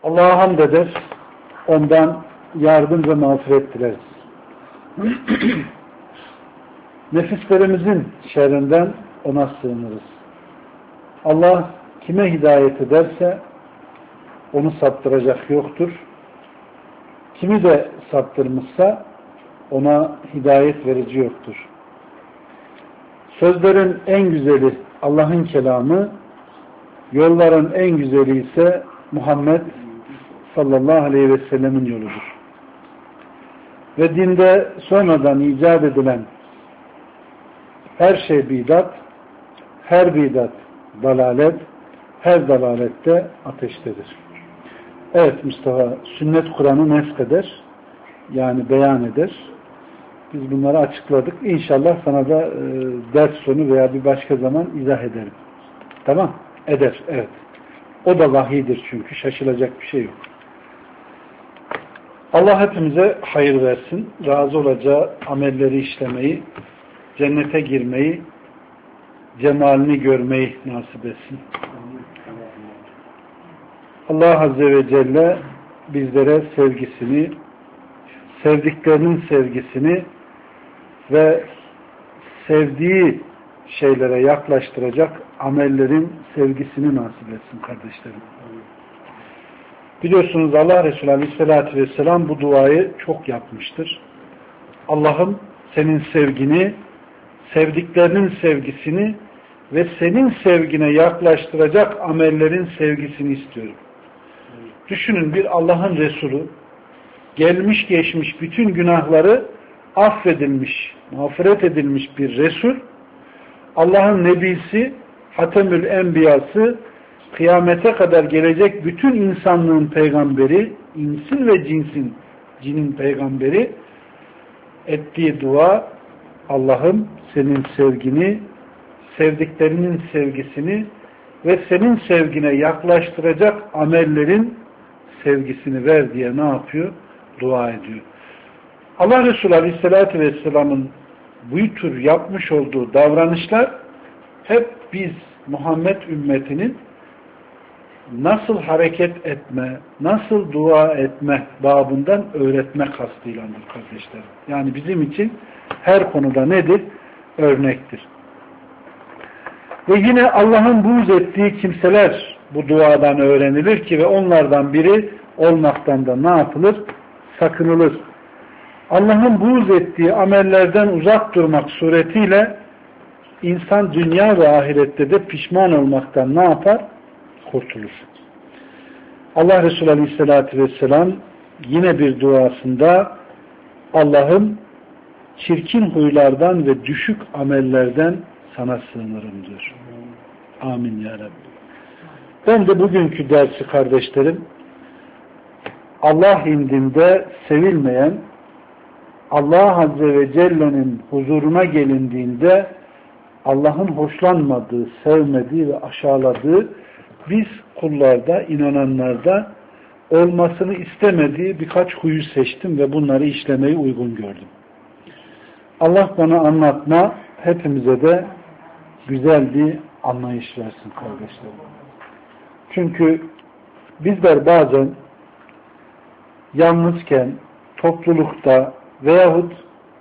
Allah'a hamd eder, ondan yardım ve mağfiret dileriz. Nefislerimizin şerrinden ona sığınırız. Allah kime hidayet ederse onu saptıracak yoktur. Kimi de saptırmışsa ona hidayet verici yoktur. Sözlerin en güzeli Allah'ın kelamı, yolların en güzeli ise Muhammed sallallahu aleyhi ve sellemin yoludur. Ve dinde sonradan icat edilen her şey bidat, her bidat dalalet, her dalalette ateştedir. Evet Mustafa, sünnet Kur'an'ı neskeder, yani beyan eder. Biz bunları açıkladık. İnşallah sana da ders sonu veya bir başka zaman izah ederim. Tamam? Eder, evet. O da vahiydir çünkü. Şaşılacak bir şey yok. Allah hepimize hayır versin. Razı olacağı amelleri işlemeyi, cennete girmeyi, cemalini görmeyi nasip etsin. Allah Azze ve Celle bizlere sevgisini, sevdiklerinin sevgisini ve sevdiği şeylere yaklaştıracak amellerin sevgisini nasip etsin kardeşlerim. Biliyorsunuz Allah Resulü Aleyhisselatü Vesselam bu duayı çok yapmıştır. Allah'ım senin sevgini, sevdiklerinin sevgisini ve senin sevgine yaklaştıracak amellerin sevgisini istiyorum. Düşünün, bir Allah'ın Resulü gelmiş geçmiş bütün günahları affedilmiş, mağfiret edilmiş bir Resul, Allah'ın Nebisi, Hatemül Enbiyası, kıyamete kadar gelecek bütün insanlığın peygamberi, insin ve cinin peygamberi, ettiği dua, Allah'ım senin sevgini, sevdiklerinin sevgisini ve senin sevgine yaklaştıracak amellerin sevgisini ver diye ne yapıyor? Dua ediyor. Allah Resulü Aleyhisselatü Vesselam'ın bu tür yapmış olduğu davranışlar hep biz Muhammed ümmetinin nasıl hareket etme, nasıl dua etme babından öğretme kastıylandır kardeşlerim. Yani bizim için her konuda nedir? Örnektir. Ve yine Allah'ın buğz ettiği kimseler bu duadan öğrenilir ki ve onlardan biri olmaktan da ne yapılır? Sakınılır. Allah'ın buğz ettiği amellerden uzak durmak suretiyle insan dünya ve ahirette de pişman olmaktan ne yapar? Kurtulur. Allah Resulü Aleyhisselatü Vesselam yine bir duasında Allah'ım çirkin huylardan ve düşük amellerden sana sığınırım diyor. Amin ya Rabbi. Ben de bugünkü dersi kardeşlerim, Allah indinde sevilmeyen, Allah Azze ve Celle'nin huzuruna gelindiğinde Allah'ın hoşlanmadığı, sevmediği ve aşağıladığı, biz kullarda, inananlarda olmasını istemediği birkaç huyu seçtim ve bunları işlemeyi uygun gördüm. Allah bana anlatma, hepimize de güzel bir anlayış versin kardeşlerim. Çünkü bizler bazen yalnızken, toplulukta veyahut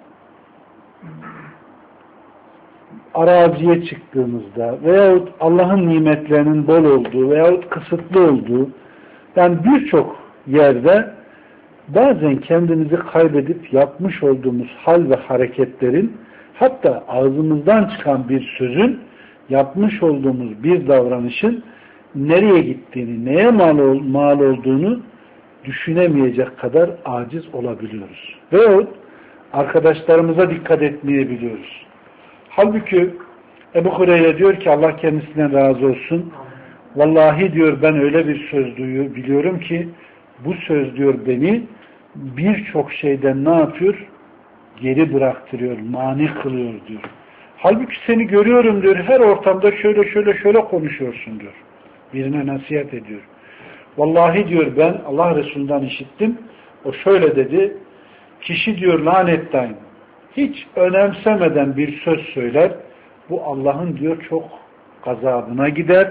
araziye çıktığımızda veyahut Allah'ın nimetlerinin bol olduğu veyahut kısıtlı olduğu, yani birçok yerde bazen kendimizi kaybedip yapmış olduğumuz hal ve hareketlerin, hatta ağzımızdan çıkan bir sözün, yapmış olduğumuz bir davranışın nereye gittiğini, neye mal olduğunu düşünemeyecek kadar aciz olabiliyoruz. Veyahut arkadaşlarımıza dikkat etmeyebiliyoruz. Halbuki Ebu Hureyre diyor ki Allah kendisinden razı olsun. Vallahi diyor ben öyle bir söz biliyorum ki bu söz diyor beni birçok şeyden ne yapıyor? Geri bıraktırıyor, mani kılıyor diyor. Halbuki seni görüyorum diyor, her ortamda şöyle konuşuyorsun diyor. Birine nasihat ediyor. Vallahi diyor ben Allah Resulü'nden işittim. O şöyle dedi. Kişi diyor lanetten hiç önemsemeden bir söz söyler. Bu Allah'ın diyor çok gazabına gider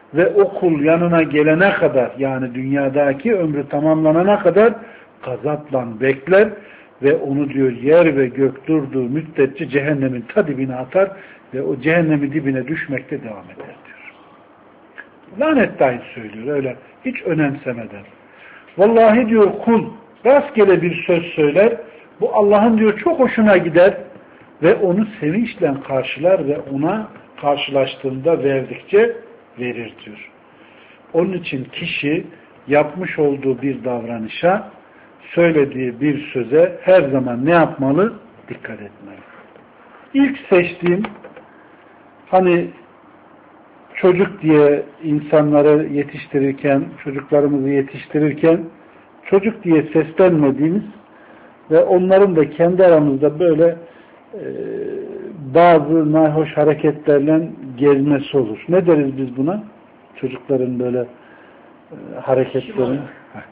ve o kul yanına gelene kadar, yani dünyadaki ömrü tamamlanana kadar gazapla bekler ve onu diyor yer ve gök durduğu müddetçe cehennemin ta dibine atar ve o cehennemin dibine düşmekte devam eder diyor. Lanet dahi söylüyor öyle hiç önemsemeden. Vallahi diyor kul rastgele bir söz söyler, bu Allah'ın diyor çok hoşuna gider ve onu sevinçle karşılar ve ona karşılaştığında verdikçe verir diyor. Onun için kişi yapmış olduğu bir davranışa, söylediği bir söze her zaman ne yapmalı? Dikkat etmeli. İlk seçtiğim, hani çocuk diye insanları yetiştirirken, çocuklarımızı yetiştirirken çocuk diye seslenmediğimiz ve onların da kendi aramızda böyle bazı nahoş hareketlerle gezmesi olur. Ne deriz biz buna? Çocukların böyle hareketlerini.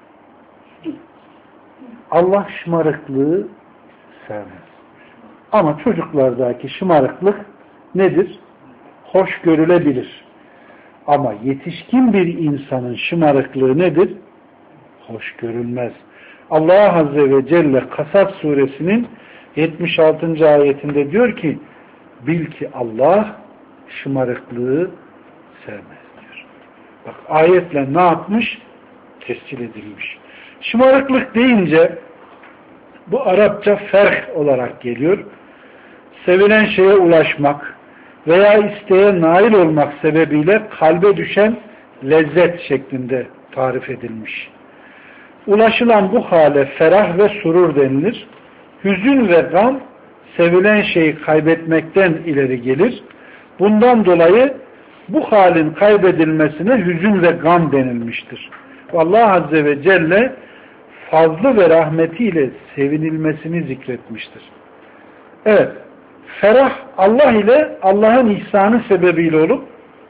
Allah şımarıklığı sevmez. Ama çocuklardaki şımarıklık nedir? Hoş görülebilir. Ama yetişkin bir insanın şımarıklığı nedir? Hoş görülmez. Allah Azze ve Celle Kasas suresinin 76. ayetinde diyor ki, bil ki Allah şımarıklığı sevmez diyor. Bak ayetle ne yapmış? Tescil edilmiş. Şımarıklık deyince bu Arapça ferh olarak geliyor. Sevilen şeye ulaşmak veya isteğe nail olmak sebebiyle kalbe düşen lezzet şeklinde tarif edilmiş. Ulaşılan bu hale ferah ve surur denilir. Hüzün ve gam sevilen şeyi kaybetmekten ileri gelir. Bundan dolayı bu halin kaybedilmesine hüzün ve gam denilmiştir. Allah Azze ve Celle fazlı ve rahmetiyle sevinilmesini zikretmiştir. Evet, ferah Allah ile Allah'ın ihsanı sebebiyle olup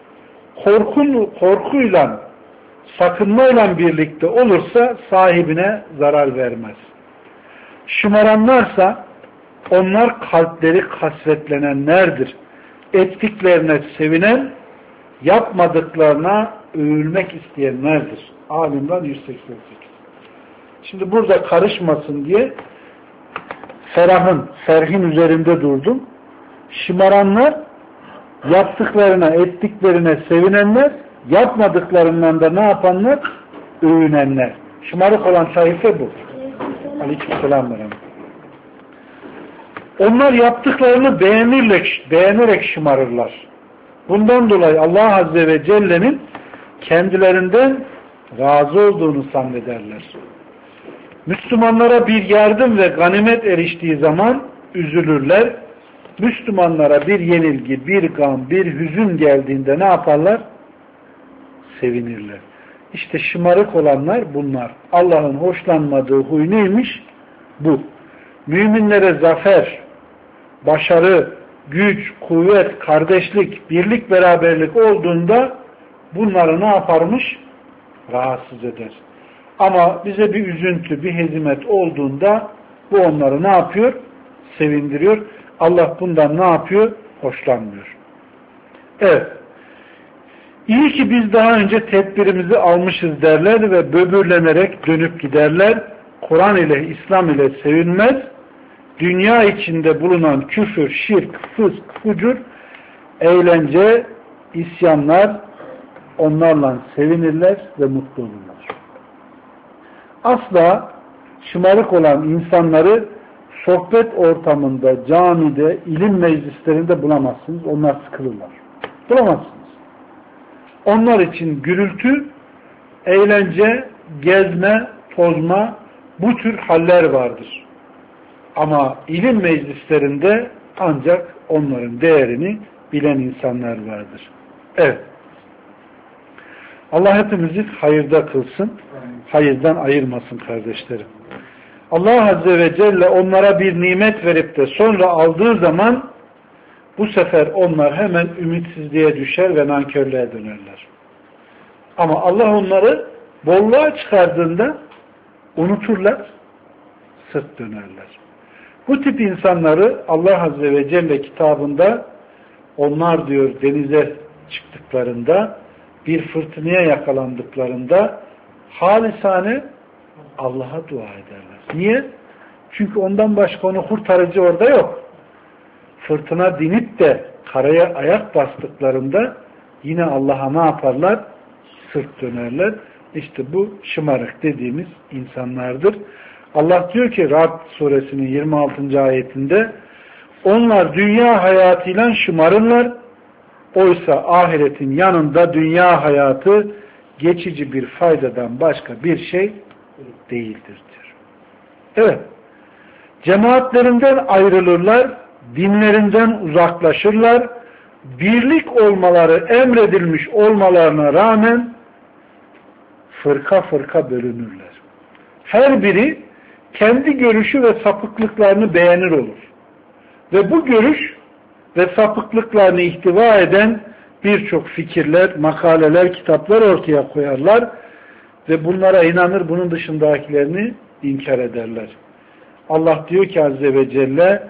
korkuyla, sakınmayla birlikte olursa sahibine zarar vermez. Şımaranlarsa onlar kalpleri kasvetlenenlerdir. Ettiklerine sevinen, yapmadıklarına övülmek isteyenlerdir. Alimran 188. Şimdi burada karışmasın diye ferhin üzerinde durdum. Şımaranlar, yaptıklarına, ettiklerine sevinenler, yapmadıklarından da ne yapanlar? Övünenler. Şımarık olan taife bu. Aleykümselam. Onlar yaptıklarını beğenerek şımarırlar. Bundan dolayı Allah Azze ve Celle'nin kendilerinden razı olduğunu zannederler. Müslümanlara bir yardım ve ganimet eriştiği zaman üzülürler. Müslümanlara bir yenilgi, bir gam, bir hüzün geldiğinde ne yaparlar? Sevinirler. İşte şımarık olanlar bunlar. Allah'ın hoşlanmadığı huy neymiş? Bu. Müminlere zafer, başarı, güç, kuvvet, kardeşlik, birlik, beraberlik olduğunda bunları ne yaparmış? Rahatsız eder. Ama bize bir üzüntü, bir hezimet olduğunda bu onları ne yapıyor? Sevindiriyor. Allah bundan ne yapıyor? Hoşlanmıyor. Evet. İyi ki biz daha önce tedbirimizi almışız derler ve böbürlenerek dönüp giderler. Kur'an ile, İslam ile sevinmez. Dünya içinde bulunan küfür, şirk, fısk, fucur, eğlence, isyanlar onlarla sevinirler ve mutlu olurlar. Asla şımarık olan insanları sohbet ortamında, camide, ilim meclislerinde bulamazsınız. Onlar sıkılırlar. Bulamazsınız. Onlar için gürültü, eğlence, gezme, tozma, bu tür haller vardır. Ama ilim meclislerinde ancak onların değerini bilen insanlar vardır. Evet. Allah hepimizi hayırda kılsın, hayırdan ayırmasın kardeşlerim. Allah Azze ve Celle onlara bir nimet verip de sonra aldığı zaman bu sefer onlar hemen ümitsizliğe düşer ve nankörlüğe dönerler. Ama Allah onları bolluğa çıkardığında unuturlar, sırt dönerler. Bu tip insanları Allah Azze ve Celle kitabında onlar diyor denize çıktıklarında bir fırtınaya yakalandıklarında halisane Allah'a dua ederler. Niye? Çünkü ondan başka onu kurtarıcı orada yok. Fırtına dinip de karaya ayak bastıklarında yine Allah'a ne yaparlar? Sırt dönerler. İşte bu şımarık dediğimiz insanlardır. Allah diyor ki Ra'd suresinin 26. ayetinde onlar dünya hayatıyla şımarırlar. Oysa ahiretin yanında dünya hayatı geçici bir faydadan başka bir şey değildir diyor. Evet. Cemaatlerinden ayrılırlar, dinlerinden uzaklaşırlar, birlik olmaları emredilmiş olmalarına rağmen fırka fırka bölünürler. Her biri kendi görüşü ve sapıklıklarını beğenir olur. Ve bu görüş ve sapıklıklarını ihtiva eden birçok fikirler, makaleler, kitaplar ortaya koyarlar ve bunlara inanır, bunun dışındakilerini inkar ederler. Allah diyor ki Azze ve Celle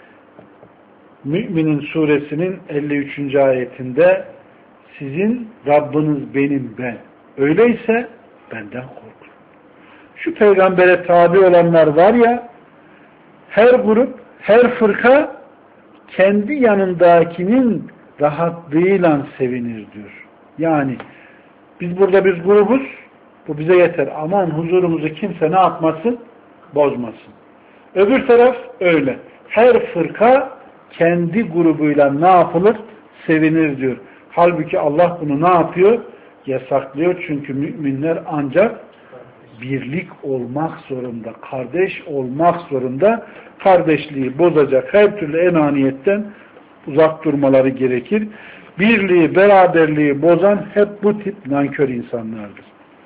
Mü'minin suresinin 53. ayetinde sizin Rabbiniz benim ben. Öyleyse benden korkun. Şu peygambere tabi olanlar var ya, her grup, her fırka kendi yanındakinin rahatlığıyla sevinir diyor. Yani biz burada bir grubuz, bu bize yeter. Aman huzurumuzu kimse ne yapmasın? Bozmasın. Öbür taraf öyle. Her fırka kendi grubuyla ne yapılır? Sevinir diyor. Halbuki Allah bunu ne yapıyor? Yasaklıyor. Çünkü müminler ancak birlik olmak zorunda, kardeş olmak zorunda. Kardeşliği bozacak her türlü enaniyetten uzak durmaları gerekir. Birliği, beraberliği bozan hep bu tip nankör insanlardır.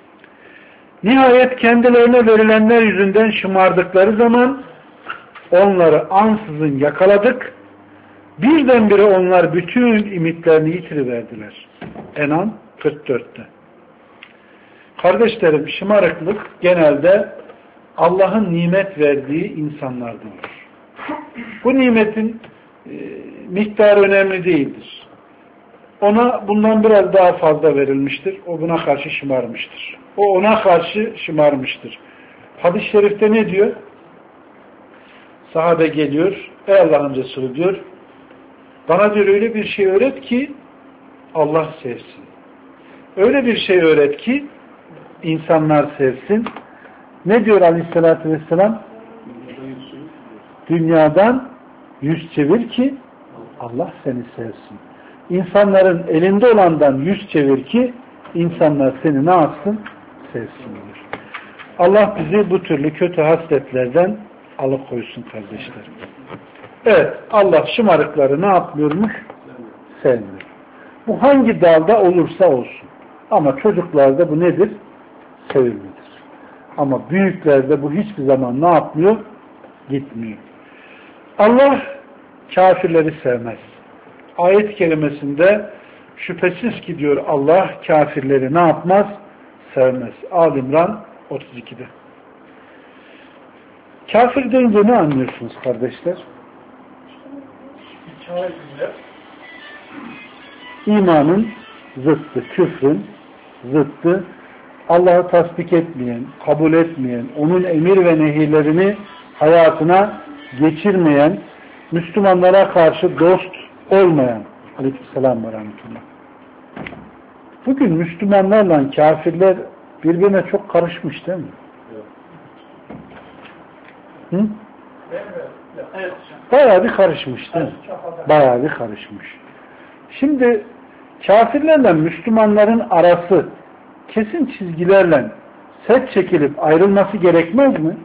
Nihayet kendilerine verilenler yüzünden şımardıkları zaman onları ansızın yakaladık. Birdenbire onlar bütün ümitlerini yitiriverdiler. En'am 44'te. Kardeşlerim, şımarıklık genelde Allah'ın nimet verdiği insanlardan olur. Bu nimetin miktarı önemli değildir. Ona bundan biraz daha fazla verilmiştir. O buna karşı şımarmıştır. O ona karşı şımarmıştır. Hadis-i şerifte ne diyor? Sahabe geliyor. Ey Allah'ın Resulü diyor. Bana diyor öyle bir şey öğret ki Allah sevsin. Öyle bir şey öğret ki insanlar sevsin. Ne diyor Aleyhisselatü Vesselam? Dünyadan yüz çevir ki Allah seni sevsin. İnsanların elinde olandan yüz çevir ki insanlar seni ne yapsın? Sevsin diyor. Allah bizi bu türlü kötü hasletlerden alıkoysun kardeşlerim. Evet, Allah şımarıkları ne yapmıyormuş? Sevmiyor. Bu hangi dalda olursa olsun. Ama çocuklarda bu nedir? Sevimlidir. Ama büyüklerde bu hiçbir zaman ne yapmıyor? Gitmiyor. Allah kafirleri sevmez. Ayet-i kerimesinde şüphesiz ki diyor Allah kafirleri ne yapmaz? Sevmez. Al-İmran 32'de. Kafir deyince ne anlıyorsunuz kardeşler? İmanın zıttı, küfrün zıttı, Allah'ı tasdik etmeyen, kabul etmeyen, onun emir ve nehirlerini hayatına geçirmeyen, Müslümanlara karşı dost olmayan. Aleykümselam ve rahmetullah. Bugün Müslümanlarla kafirler birbirine çok karışmış değil mi? Hı? Bayağı bir karışmış değil mi? Bayağı bir karışmış. Şimdi kafirlerle Müslümanların arası kesin çizgilerle set çekilip ayrılması gerekmez mi?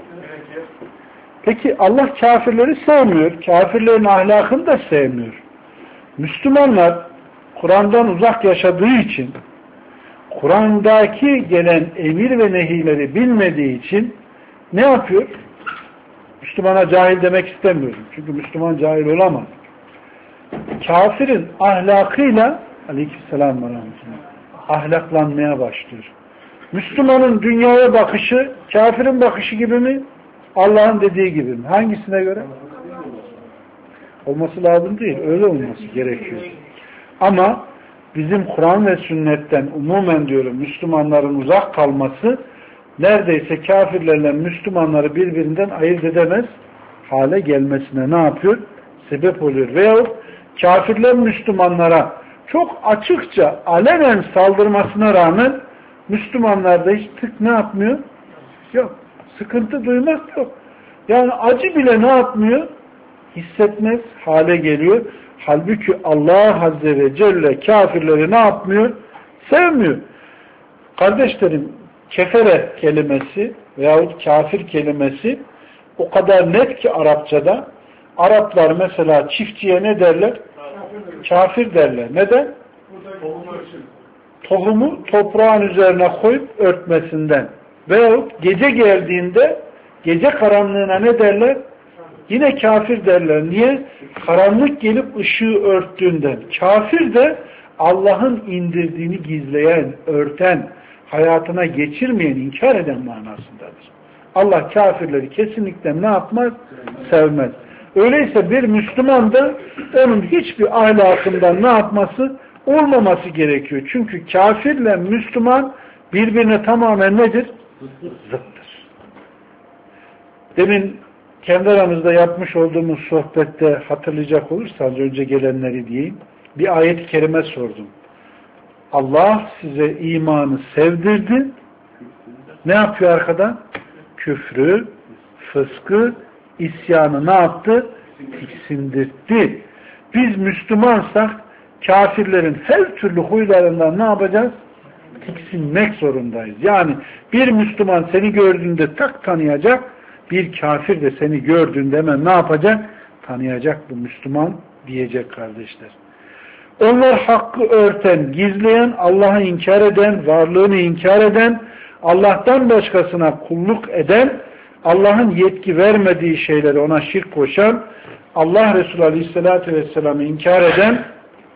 Peki Allah kafirleri sevmiyor. Kafirlerin ahlakını da sevmiyor. Müslümanlar Kur'an'dan uzak yaşadığı için, Kur'an'daki gelen emir ve nehileri bilmediği için ne yapıyor? Müslümana cahil demek istemiyorum. Çünkü Müslüman cahil olamaz. Kafirin ahlakıyla aleykümselam ve rahmetullah ahlaklanmaya başlıyor. Müslümanın dünyaya bakışı kafirin bakışı gibi mi? Allah'ın dediği gibi mi? Hangisine göre? Olması lazım değil. Öyle olması gerekiyor. Ama bizim Kur'an ve sünnetten umumen diyorum Müslümanların uzak kalması neredeyse kafirlerle Müslümanları birbirinden ayırt edemez hale gelmesine ne yapıyor? Sebep oluyor. Veyahut kafirler Müslümanlara çok açıkça alenen saldırmasına rağmen Müslümanlar da hiç tık ne yapmıyor? Yok. Sıkıntı duymak yok. Yani acı bile ne yapmıyor? Hissetmez hale geliyor. Halbuki Allah Azze ve Celle kafirleri ne yapmıyor? Sevmiyor. Kardeşlerim, kefere kelimesi veyahut kafir kelimesi o kadar net ki Arapçada, Araplar mesela çiftçiye ne derler? Kafir derler. Neden? Tohumu toprağın üzerine koyup örtmesinden. Veyahut gece geldiğinde gece karanlığına ne derler? Yine kafir derler. Niye? Karanlık gelip ışığı örttüğünden. Kafir de Allah'ın indirdiğini gizleyen, örten, hayatına geçirmeyen, inkar eden manasındadır. Allah kafirleri kesinlikle ne yapmaz? Sevmez. Öyleyse bir Müslüman da onun hiçbir ahlakından ne yapması? Olmaması gerekiyor. Çünkü kafirle Müslüman birbirine tamamen nedir? Zıttır. Demin kendi aramızda yapmış olduğumuz sohbette hatırlayacak olursanız önce gelenleri diyeyim. Bir ayet-i kerime sordum. Allah size imanı sevdirdi. Ne yapıyor arkadan? Küfrü, fıskı, isyanı ne yaptı? Tiksindirtti. Biz Müslümansak kafirlerin her türlü huylarından ne yapacağız? Tiksinmek zorundayız. Yani bir Müslüman seni gördüğünde tak tanıyacak, bir kafir de seni gördüğünde hemen ne yapacak? Tanıyacak, bu Müslüman diyecek kardeşler. Onlar hakkı örten, gizleyen, Allah'ı inkar eden, varlığını inkar eden, Allah'tan başkasına kulluk eden, Allah'ın yetki vermediği şeyleri ona şirk koşan, Allah Resulü Aleyhisselatü Vesselam'ı inkar eden,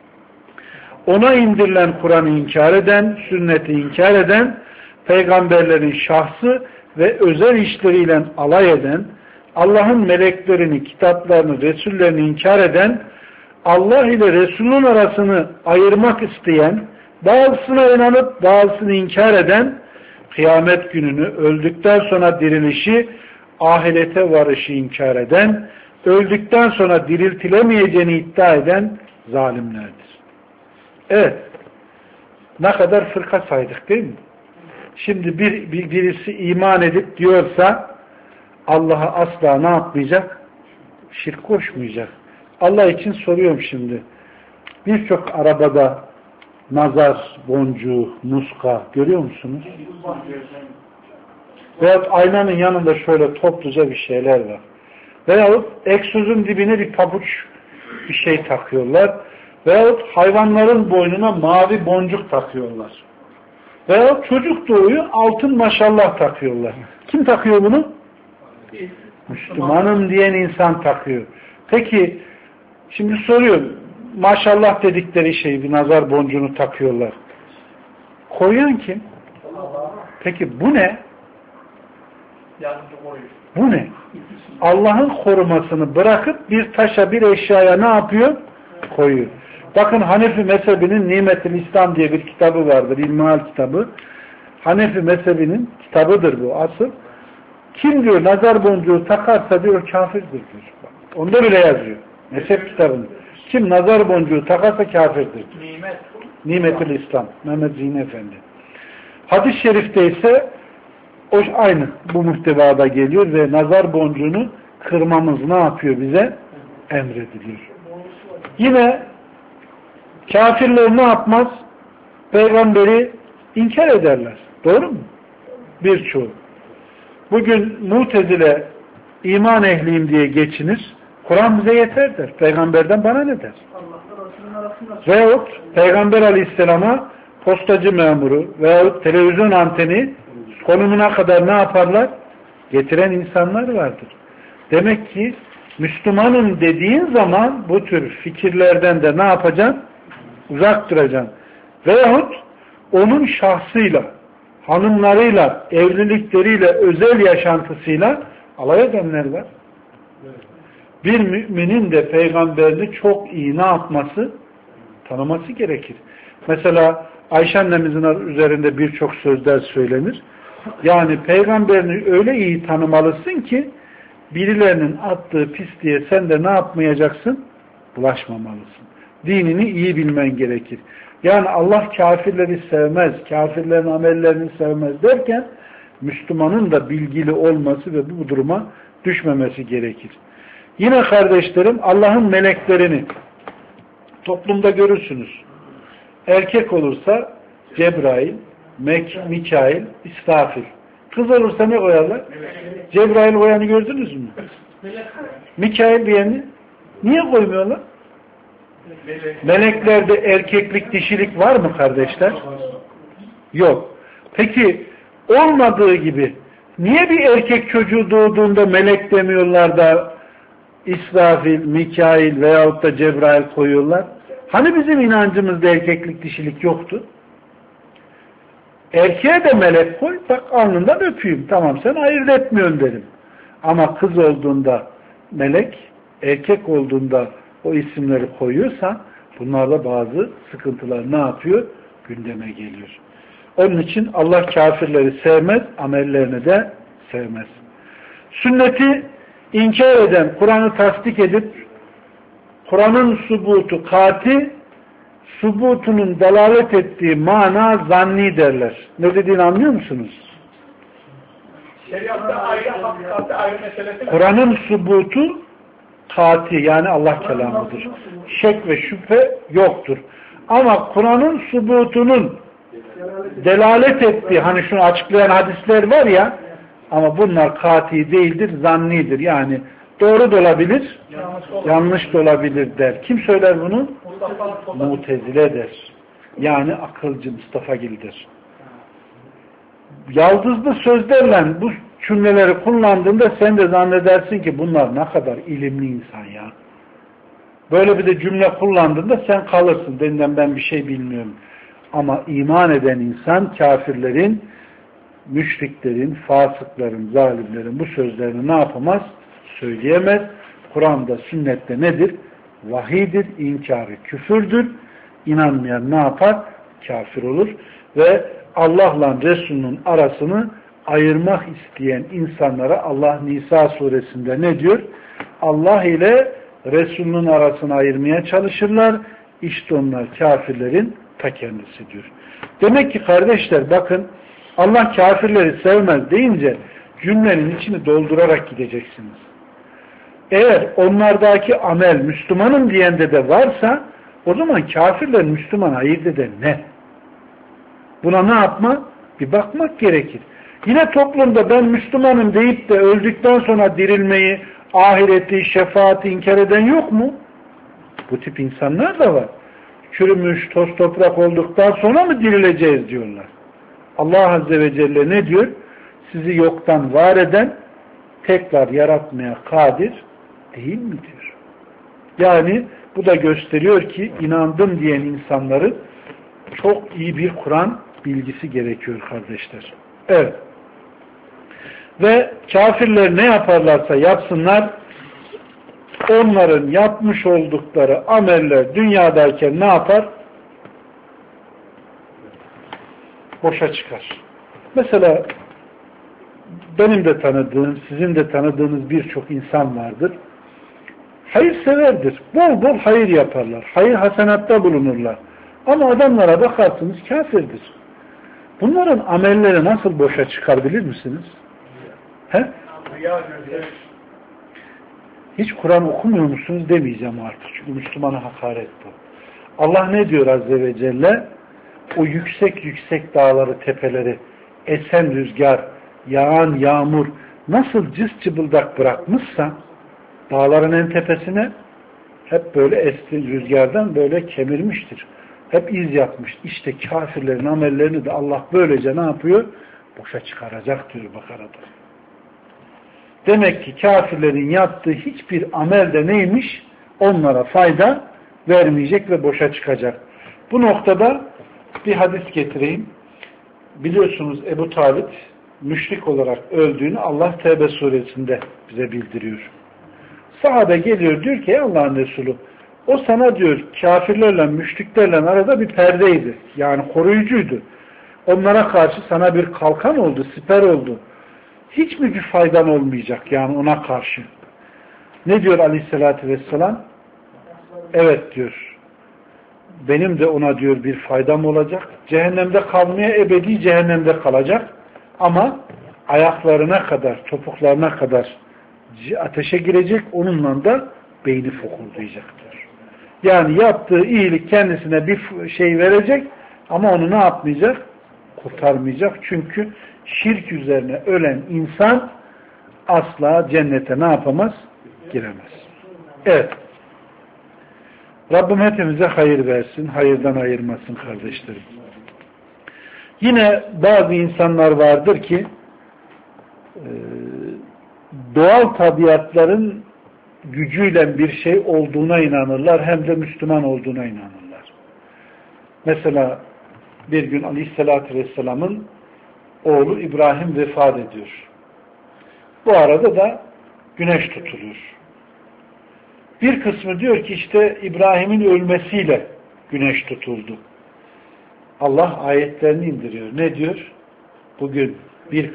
ona indirilen Kur'an'ı inkar eden, sünneti inkar eden, peygamberlerin şahsı ve özel işleriyle alay eden, Allah'ın meleklerini, kitaplarını, Resullerini inkar eden, Allah ile Resul'ün arasını ayırmak isteyen, bazısına inanıp bazısını inkar eden, kıyamet gününü, öldükten sonra dirilişi, ahirete varışı inkar eden, öldükten sonra diriltilemeyeceğini iddia eden zalimlerdir. Evet, ne kadar fırka saydık değil mi? Şimdi birisi iman edip diyorsa Allah'a asla ne yapmayacak? Şirk koşmayacak. Allah için soruyorum şimdi. Birçok arabada nazar, boncuğu, muska görüyor musunuz? Veyahut aynanın yanında şöyle topluca bir şeyler var. Veyahut egzozun dibine bir pabuç bir şey takıyorlar. Veyahut hayvanların boynuna mavi boncuk takıyorlar. Veyahut çocuk doğuyor altın maşallah takıyorlar. Kim takıyor bunu? Müslümanım diyen insan takıyor. Peki şimdi soruyorum. Maşallah dedikleri şeyi bir nazar boncuğunu takıyorlar. Koyan kim? Peki bu ne? Bu ne? Allah'ın korumasını bırakıp bir taşa bir eşyaya ne yapıyor? Koyuyor. Bakın Hanefi mezhebinin Nimet-ül İslam diye bir kitabı vardır. İlmihal kitabı. Hanefi mezhebinin kitabıdır bu asıl. Kim diyor nazar boncuğu takarsa diyor kafirdir diyor. Onda bile yazıyor. Mezhep kitabında. Kim nazar boncuğu takarsa kafirdir. Nimet-ül İslam. Mehmet Zihni Efendi. Hadis-i şerifte ise o aynı bu muhtevada geliyor ve nazar boncuğunu kırmamız ne yapıyor bize? Emrediliyor. Yine kafirler ne yapmaz? Peygamberi inkar ederler. Doğru mu? Birçoğu. Bugün Mu'tezile iman ehliyim diye geçinir. Kur'an bize yeter der. Peygamberden bana ne der? Veyahut Peygamber Aleyhisselam'a postacı memuru veyahut televizyon anteni konumuna kadar ne yaparlar? Getiren insanlar vardır. Demek ki Müslümanım dediğin zaman bu tür fikirlerden de ne yapacaksın? Uzak duracaksın. Veyahut onun şahsıyla, hanımlarıyla, evlilikleriyle, özel yaşantısıyla alay edenler var. Bir müminin de peygamberini çok iyi ne yapması? Tanıması gerekir. Mesela Ayşe annemizin üzerinde birçok sözler söylenir. Yani peygamberini öyle iyi tanımalısın ki birilerinin attığı pisliğe sen de ne yapmayacaksın? Bulaşmamalısın. Dinini iyi bilmen gerekir. Yani Allah kafirleri sevmez, kafirlerin amellerini sevmez derken Müslümanın da bilgili olması ve bu duruma düşmemesi gerekir. Yine kardeşlerim Allah'ın meleklerini toplumda görürsünüz. Erkek olursa Cebrail, Mikail, İsrafil. Kız olursa ne koyarlar? Cebrail koyanı gördünüz mü? Mikail diyeni niye koymuyorlar? Meleklerde erkeklik, dişilik var mı kardeşler? Yok. Peki olmadığı gibi niye bir erkek çocuğu doğduğunda melek demiyorlar da İsrafil, Mikail veyahut da Cebrail koyuyorlar? Hani bizim inancımızda erkeklik, dişilik yoktu? Erkeğe de melek koy, bak alnından öpeyim. Tamam sen ayırt etmiyorsun derim. Ama kız olduğunda melek, erkek olduğunda o isimleri koyuyorsa bunlarda bazı sıkıntılar ne yapıyor? Gündeme geliyor. Onun için Allah kafirleri sevmez, amellerini de sevmez. Sünneti inkar eden, Kur'an'ı tasdik edip Kur'an'ın subutu kati, subutunun dalalet ettiği mana zanni derler. Ne dediğini anlıyor musunuz? Şeriatta ayrı, hakikatte ayrı meselesi. Kur'an'ın subutu kati yani Allah kelamıdır. Şek ve şüphe yoktur. Ama Kur'an'ın subutunun delalet ettiği, hani şunu açıklayan hadisler var ya, ama bunlar kati değildir, zannidir. Yani doğru da olabilir, yanlış da olabilir der. Kim söyler bunu? Mutezile der. Yani akılcı Mustafa Gil'dir. Yaldızlı sözlerle bu cümleleri kullandığında sen de zannedersin ki bunlar ne kadar ilimli insan ya. Böyle bir de cümle kullandığında sen kalırsın. Denilen ben bir şey bilmiyorum. Ama iman eden insan kafirlerin, müşriklerin, fasıkların, zalimlerin bu sözlerini ne yapamaz? Söyleyemez. Kur'an'da, sünnette nedir? Vahidir, inkarı küfürdür. İnanmayan ne yapar? Kafir olur. Ve Allah'la Resul'ün arasını ayırmak isteyen insanlara Allah Nisa suresinde ne diyor? Allah ile Resul'ün arasını ayırmaya çalışırlar. İşte onlar kafirlerin ta kendisidir. Demek ki kardeşler bakın Allah kafirleri sevmez deyince cümlenin içini doldurarak gideceksiniz. Eğer onlardaki amel Müslümanım diyende de varsa o zaman kafirler Müslüman ayırt eden ne? Buna ne yapma? Bir bakmak gerekir. Yine toplumda ben Müslümanım deyip de öldükten sonra dirilmeyi, ahireti, şefaati inkar eden yok mu? Bu tip insanlar da var. Çürümüş, toz toprak olduktan sonra mı dirileceğiz diyorlar. Allah Azze ve Celle ne diyor? Sizi yoktan var eden, tekrar yaratmaya kadir değil mi diyor. Yani bu da gösteriyor ki inandım diyen insanların çok iyi bir Kur'an bilgisi gerekiyor kardeşler. Evet. Ve kafirler ne yaparlarsa yapsınlar onların yapmış oldukları ameller dünyadayken ne yapar? Boşa çıkar. Mesela benim de tanıdığım, sizin de tanıdığınız birçok insan vardır. Hayırseverdir. Bol bol hayır yaparlar. Hayır hasenatta bulunurlar. Ama adamlara bakarsınız kafirdir. Bunların amelleri nasıl boşa çıkar bilir misiniz? He? Hiç Kur'an okumuyor musunuz demeyeceğim artık. Çünkü Müslümana hakaret bu. Allah ne diyor Azze ve Celle? O yüksek yüksek dağları, tepeleri, esen rüzgar, yağan yağmur nasıl cız çıbıldak bırakmışsa dağların en tepesine hep böyle esti rüzgardan böyle kemirmiştir. Hep iz yapmış. İşte kafirlerin amellerini de Allah böylece ne yapıyor? Boşa çıkaracak diyor Bakara'da. Demek ki kafirlerin yaptığı hiçbir amel de neymiş? Onlara fayda vermeyecek ve boşa çıkacak. Bu noktada bir hadis getireyim. Biliyorsunuz Ebu Talib müşrik olarak öldüğünü Allah Tevbe suresinde bize bildiriyor. Sahabe geliyor diyor ki Allah'ın Resulü O sana diyor kafirlerle, müşriklerle arada bir perdeydi. Yani koruyucuydu. Onlara karşı sana bir kalkan oldu, siper oldu. Hiç mi bir faydan olmayacak yani ona karşı? Ne diyor Aleyhisselatü Vesselam? Evet diyor. Benim de ona diyor bir faydam olacak. Cehennemde kalmaya ebedi cehennemde kalacak. Ama ayaklarına kadar, topuklarına kadar ateşe girecek. Onunla da beyni fokurdayacaktır. Yani yaptığı iyilik kendisine bir şey verecek ama onu ne yapmayacak? Kurtarmayacak. Çünkü şirk üzerine ölen insan asla cennete ne yapamaz? Giremez. Evet. Rabbim hepimize hayır versin, hayırdan ayırmasın kardeşlerim. Yine bazı insanlar vardır ki doğal tabiatların gücüyle bir şey olduğuna inanırlar, hem de Müslüman olduğuna inanırlar. Mesela bir gün Aleyhisselatü Vesselam'ın oğlu İbrahim vefat ediyor. Bu arada da güneş tutuluyor. Bir kısmı diyor ki işte İbrahim'in ölmesiyle güneş tutuldu. Allah ayetlerini indiriyor. Ne diyor? Bugün bir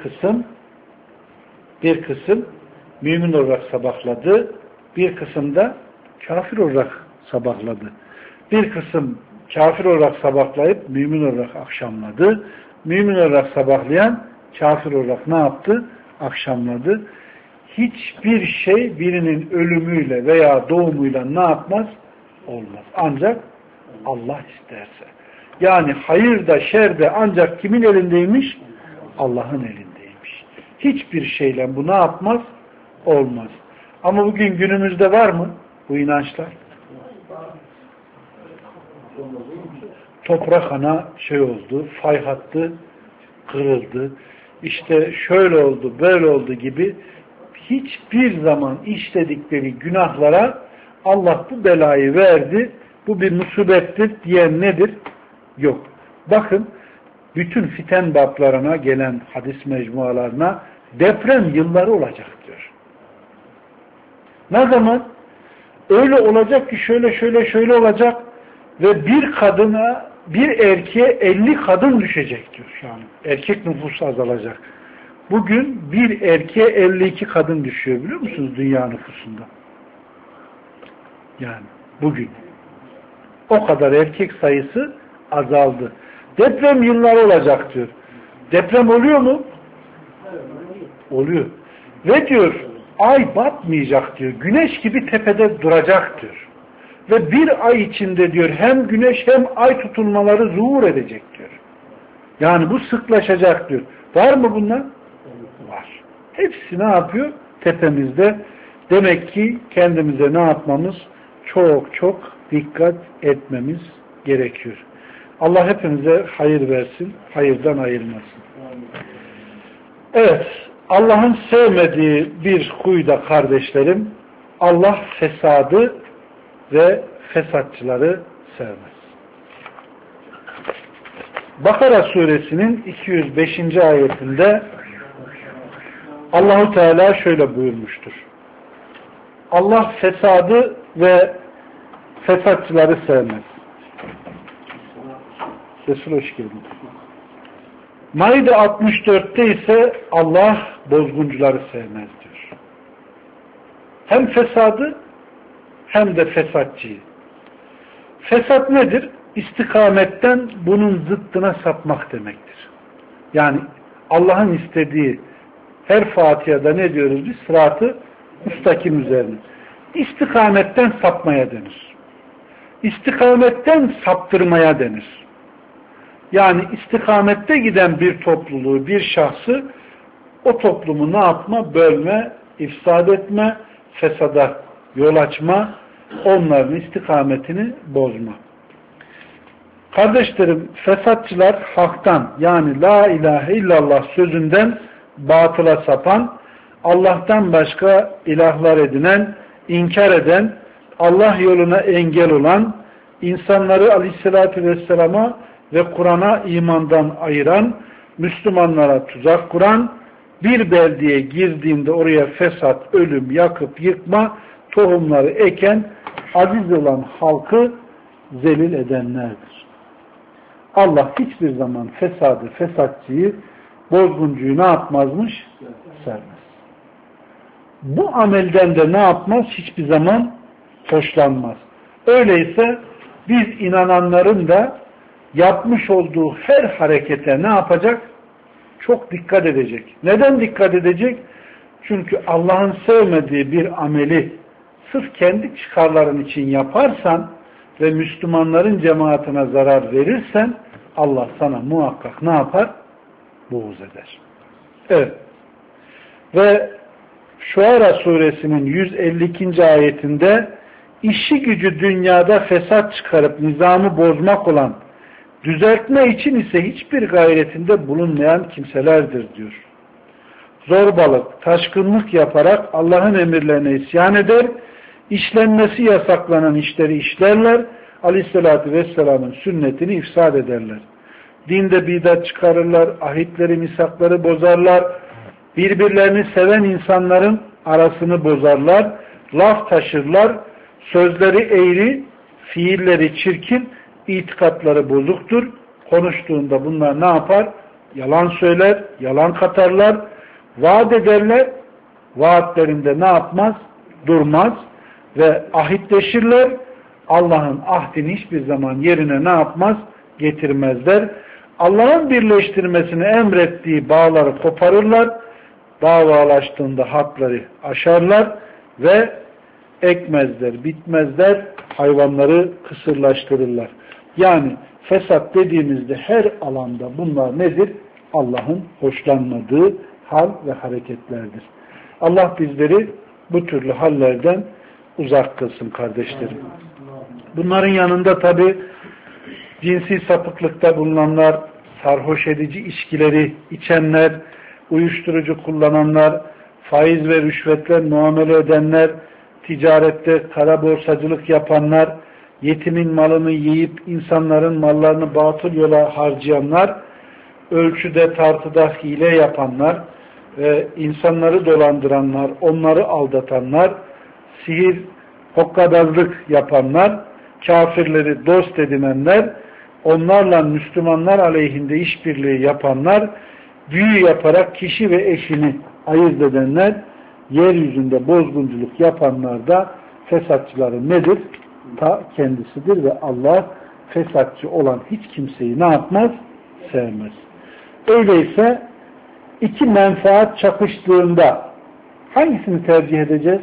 kısım mümin olarak sabahladı. Bir kısım da kafir olarak sabahladı. Bir kısım kafir olarak sabahlayıp mümin olarak akşamladı. Mümin olarak sabahlayan kafir olarak ne yaptı? Akşamladı. Hiçbir şey birinin ölümüyle veya doğumuyla ne yapmaz? Olmaz. Ancak Allah isterse. Yani hayır da şer de ancak kimin elindeymiş? Allah'ın elindeymiş. Hiçbir şeyle bu ne yapmaz? Olmaz. Ama bugün günümüzde var mı bu inançlar? Toprak ana şey oldu, fay hattı kırıldı. İşte şöyle oldu, böyle oldu gibi hiçbir zaman işledikleri günahlara Allah bu belayı verdi, bu bir musibettir diyen nedir? Yok. Bakın bütün fiten bablarına gelen hadis mecmualarına deprem yılları olacak diyor. Ne zaman? Öyle olacak ki şöyle olacak ve bir kadına, bir erkeğe 50 kadın düşecek diyor şu an. Erkek nüfusu azalacak. Bugün bir erkeğe 52 kadın düşüyor biliyor musunuz dünya nüfusunda? Yani bugün. O kadar erkek sayısı azaldı. Deprem yılları olacak diyor. Deprem oluyor mu? Oluyor. Ve diyor ay batmayacak diyor. Güneş gibi tepede duracak diyor. Ve bir ay içinde diyor hem güneş hem ay tutulmaları zuhur edecek diyor. Yani bu sıklaşacak diyor. Var mı bunlar? Var. Hepsi ne yapıyor? Tepemizde. Demek ki kendimize ne yapmamız? Çok çok dikkat etmemiz gerekiyor. Allah hepimize hayır versin, hayırdan ayırmasın. Evet, Allah'ın sevmediği bir huyda kardeşlerim, Allah fesadı ve fesatçıları sevmez. Bakara suresinin 205. ayetinde Allahu Teala şöyle buyurmuştur. Allah fesadı ve fesatçıları sevmez. Resul hoş geldin. Maide 64'te ise Allah bozguncuları sevmez diyor. Hem fesadı hem de fesatçıyı. Fesat nedir? İstikametten bunun zıttına sapmak demektir. Yani Allah'ın istediği her Fatiha'da ne diyoruz biz? Sırat-ı müstakim üzerine. İstikametten sapmaya denir. İstikametten saptırmaya denir. Yani istikamette giden bir topluluğu, bir şahsı o toplumu ne yapma? Bölme, ifsad etme, fesada yol açma, onların istikametini bozma. Kardeşlerim, fesatçılar haktan yani la ilahe illallah sözünden batıla sapan, Allah'tan başka ilahlar edinen, inkar eden, Allah yoluna engel olan, insanları Aleyhisselatü Vesselam'a ve Kur'an'a imandan ayıran, Müslümanlara tuzak kuran, bir beldeye girdiğinde oraya fesat, ölüm, yakıp yıkma, tohumları eken aziz olan halkı zelil edenlerdir. Allah hiçbir zaman fesadı, fesatçıyı, bozguncuyu ne yapmazmış? Sevmez. Bu amelden de ne yapmaz? Hiçbir zaman hoşlanmaz. Öyleyse biz inananların da yapmış olduğu her harekete ne yapacak? Çok dikkat edecek. Neden dikkat edecek? Çünkü Allah'ın sevmediği bir ameli sırf kendi çıkarların için yaparsan ve Müslümanların cemaatine zarar verirsen Allah sana muhakkak ne yapar? Buğz eder. Evet. Ve Şuara suresinin 152. ayetinde işi gücü dünyada fesat çıkarıp nizamı bozmak olan, düzeltme için ise hiçbir gayretinde bulunmayan kimselerdir diyor. Zorbalık, taşkınlık yaparak Allah'ın emirlerine isyan eder, işlenmesi yasaklanan işleri işlerler, Aleyhisselatü Vesselam'ın sünnetini ifsad ederler. Dinde bidat çıkarırlar, ahitleri, misakları bozarlar, birbirlerini seven insanların arasını bozarlar, laf taşırlar, sözleri eğri, fiilleri çirkin, itikatları bozuktur. Konuştuğunda bunlar ne yapar? Yalan söyler, yalan katarlar, vaat ederler, vaatlerinde ne yapmaz? Durmaz ve ahitleşirler. Allah'ın ahdini hiçbir zaman yerine ne yapmaz? Getirmezler. Allah'ın birleştirmesini emrettiği bağları koparırlar. Davalaştığında hakları aşarlar ve ekmezler, bitmezler, hayvanları kısırlaştırırlar. Yani fesat dediğimizde her alanda bunlar nedir? Allah'ın hoşlanmadığı hal ve hareketlerdir. Allah bizleri bu türlü hallerden uzak kılsın kardeşlerim. Bunların yanında tabi cinsi sapıklıkta bulunanlar, sarhoş edici içkileri içenler, uyuşturucu kullananlar, faiz ve rüşvetle muamele edenler, ticarette kara borsacılık yapanlar, yetimin malını yiyip insanların mallarını batıl yola harcayanlar, ölçüde tartıda hile yapanlar ve insanları dolandıranlar, onları aldatanlar, sihir, hokkabazlık yapanlar, kafirleri dost edinenler, onlarla Müslümanlar aleyhinde işbirliği yapanlar, büyü yaparak kişi ve eşini ayırt edenler, yeryüzünde bozgunculuk yapanlar da fesatçıların nedir? Ta kendisidir ve Allah fesatçı olan hiç kimseyi ne yapmaz? Sevmez. Öyleyse iki menfaat çakıştığında hangisini tercih edeceğiz?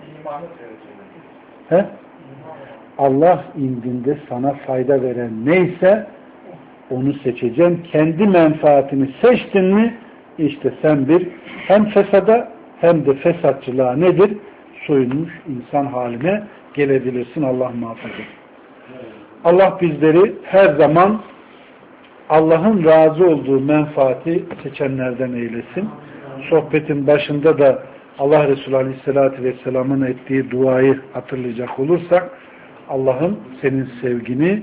He? Allah indinde sana fayda veren neyse onu seçeceğim. Kendi menfaatini seçtin mi işte sen bir hem fesada hem de fesatçılığa nedir? Soyunmuş insan haline gelebilirsin. Allah muhafaza. Allah bizleri her zaman Allah'ın razı olduğu menfaati seçenlerden eylesin. Sohbetin başında da Allah Resulü Aleyhisselatü Vesselam'ın ettiği duayı hatırlayacak olursak Allah'ım senin sevgini,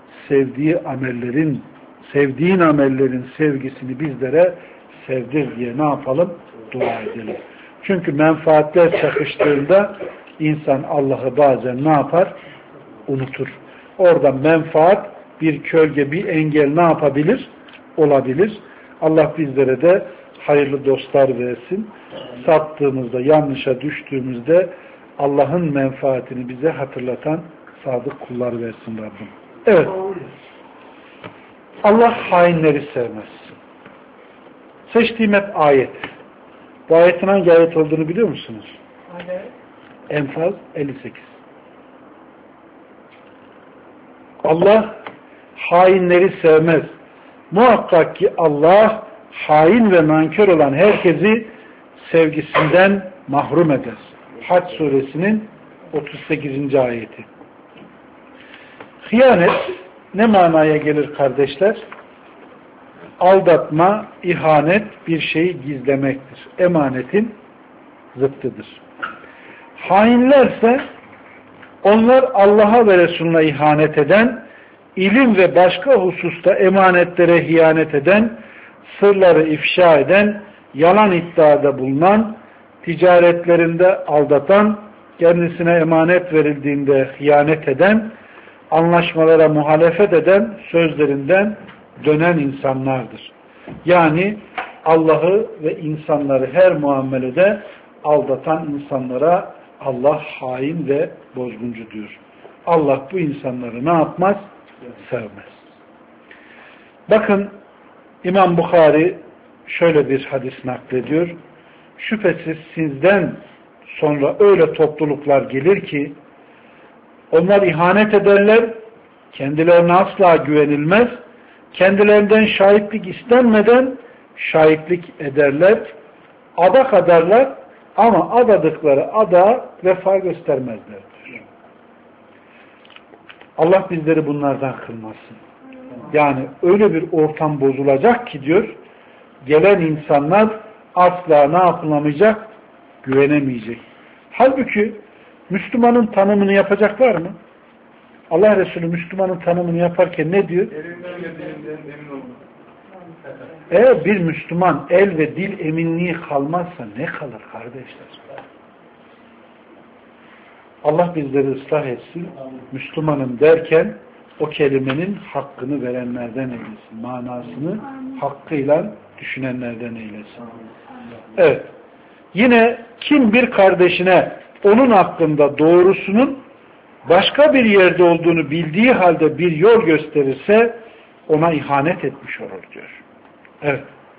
sevdiğin amellerin sevgisini bizlere sevdir diye ne yapalım? Dua edelim. Çünkü menfaatler çakıştığında insan Allah'ı bazen ne yapar? Unutur. Orada menfaat bir kölge, bir engel ne yapabilir? Olabilir. Allah bizlere de hayırlı dostlar versin. Saptığımızda, yanlışa düştüğümüzde Allah'ın menfaatini bize hatırlatan sadık kullar versin Rabbim. Evet. Allah hainleri sevmez. Seçtiğim hep ayet. Bu ayetin hangi ayet olduğunu biliyor musunuz? Evet. Enfal 58. Allah hainleri sevmez. Muhakkak ki Allah hain ve nankör olan herkesi sevgisinden mahrum eder. Hac suresinin 38. ayeti. Hıyanet ne manaya gelir kardeşler? Aldatma, ihanet, bir şeyi gizlemektir. Emanetin zıttıdır. Hainlerse onlar Allah'a ve Resulüne ihanet eden, ilim ve başka hususta emanetlere ihanet eden, sırları ifşa eden, yalan iddiada bulunan, ticaretlerinde aldatan, kendisine emanet verildiğinde hıyanet eden, anlaşmalara muhalefet eden, sözlerinden dönen insanlardır. Yani Allah'ı ve insanları her muamelede aldatan insanlara Allah hain ve bozguncu diyor. Allah bu insanları ne yapmaz? Sevmez. Bakın İmam Bukhari şöyle bir hadis naklediyor. Şüphesiz sizden sonra öyle topluluklar gelir ki onlar ihanet ederler, kendilerine asla güvenilmez, kendilerinden şahitlik istenmeden şahitlik ederler, adak adarlar ama adadıkları ada vefa göstermezler diyor. Allah bizleri bunlardan kılmasın. Yani öyle bir ortam bozulacak ki diyor, gelen insanlar asla ne yapılamayacak? Güvenemeyecek. Halbuki Müslümanın tanımını yapacaklar mı? Allah Resulü Müslümanın tanımını yaparken ne diyor? Eğer bir Müslüman el ve dil eminliği kalmazsa ne kalır kardeşler? Allah bizleri ıslah etsin. Müslümanım derken o kelimenin hakkını verenlerden eylesin. Manasını hakkıyla düşünenlerden eylesin. Evet. Yine kim bir kardeşine onun hakkında doğrusunun başka bir yerde olduğunu bildiği halde bir yol gösterirse ona ihanet etmiş olur diyor. Evet.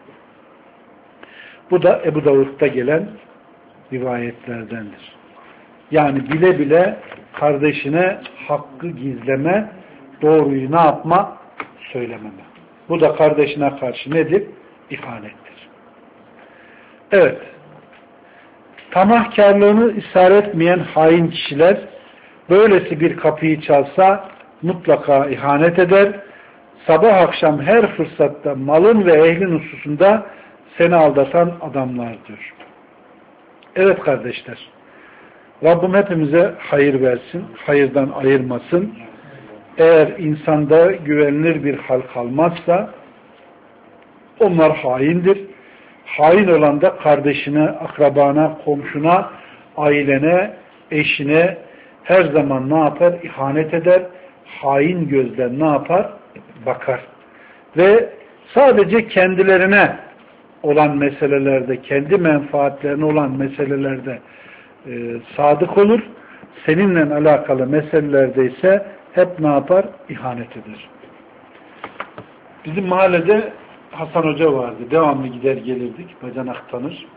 Bu da Ebu Davud'da gelen rivayetlerdendir. Yani bile bile kardeşine hakkı gizleme, doğruyu ne yapma? Söylememe. Bu da kardeşine karşı nedir? İhanettir. Evet. Tamahkârlığını ısrar etmeyen hain kişiler böylesi bir kapıyı çalsa mutlaka ihanet eder. Sabah akşam her fırsatta malın ve ehlin hususunda seni aldatan adamlar diyor. Evet kardeşler. Rabbim hepimize hayır versin. Hayırdan ayırmasın. Eğer insanda güvenilir bir hal kalmazsa onlar haindir. Hain olan da kardeşine, akrabana, komşuna, ailene, eşine her zaman ne yapar? İhanet eder. Hain gözden ne yapar? Bakar. Ve sadece kendilerine olan meselelerde, kendi menfaatlerine olan meselelerde sadık olur. Seninle alakalı meselelerde ise hep ne yapar? İhanet eder. Bizim mahallede Hasan Hoca vardı. Devamlı gider gelirdik. Bacanak tanır.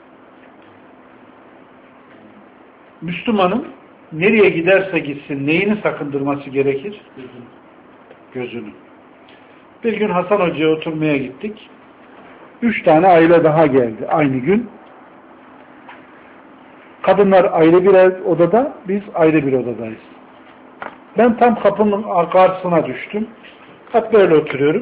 Müslümanın nereye giderse gitsin neyini sakındırması gerekir? Gözünü. Bir gün Hasan Hoca'ya oturmaya gittik. 3 tane aile daha geldi aynı gün. Kadınlar ayrı bir odada, biz ayrı bir odadayız. Ben tam kapının karşısına düştüm. Hep böyle oturuyorum.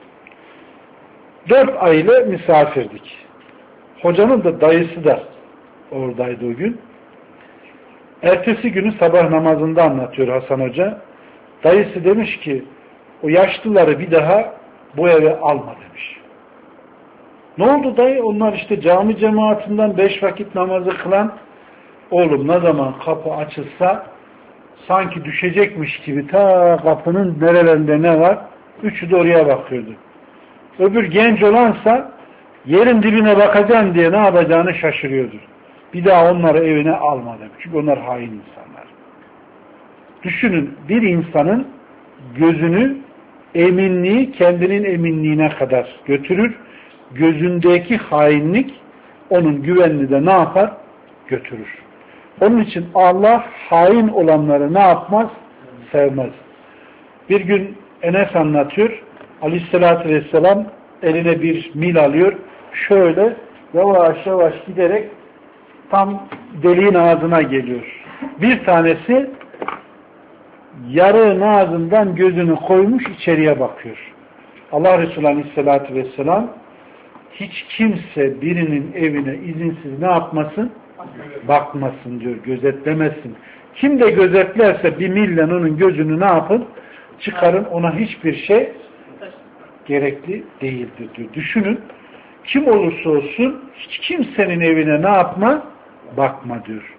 4 aile misafirdik. Hocanın da dayısı da oradaydı o gün. Ertesi günü sabah namazında anlatıyor Hasan Hoca. Dayısı demiş ki o yaşlıları bir daha bu eve alma demiş. Ne oldu dayı? Onlar işte cami cemaatinden 5 vakit namazı kılan, oğlum ne zaman kapı açılsa sanki düşecekmiş gibi ta kapının nerelerinde ne var? Üçü de oraya bakıyordu. Öbür genç olansa yerin dibine bakacaksın diye ne yapacağını şaşırıyordu. Bir daha onları evine alma demiş. Çünkü onlar hain insanlar. Düşünün, bir insanın gözünü eminliği kendinin eminliğine kadar götürür. Gözündeki hainlik onun güvenini de ne yapar? Götürür. Onun için Allah hain olanları ne yapmaz? Sevmez. Bir gün Enes anlatıyor. Aleyhissalatü vesselam eline bir mil alıyor. Şöyle yavaş yavaş giderek tam deliğin ağzına geliyor. Bir tanesi yarığın ağzından gözünü koymuş içeriye bakıyor. Allah Resulü Aleyhissalatü vesselam hiç kimse birinin evine izinsiz ne yapmasın? Bakmasın diyor, gözetlemesin. Kim de gözetlerse bir mille onun gözünü ne yapın? Çıkarın, ona hiçbir şey gerekli değildir diyor. Düşünün, kim olursa olsun hiç kimsenin evine ne yapma? Bakma diyor.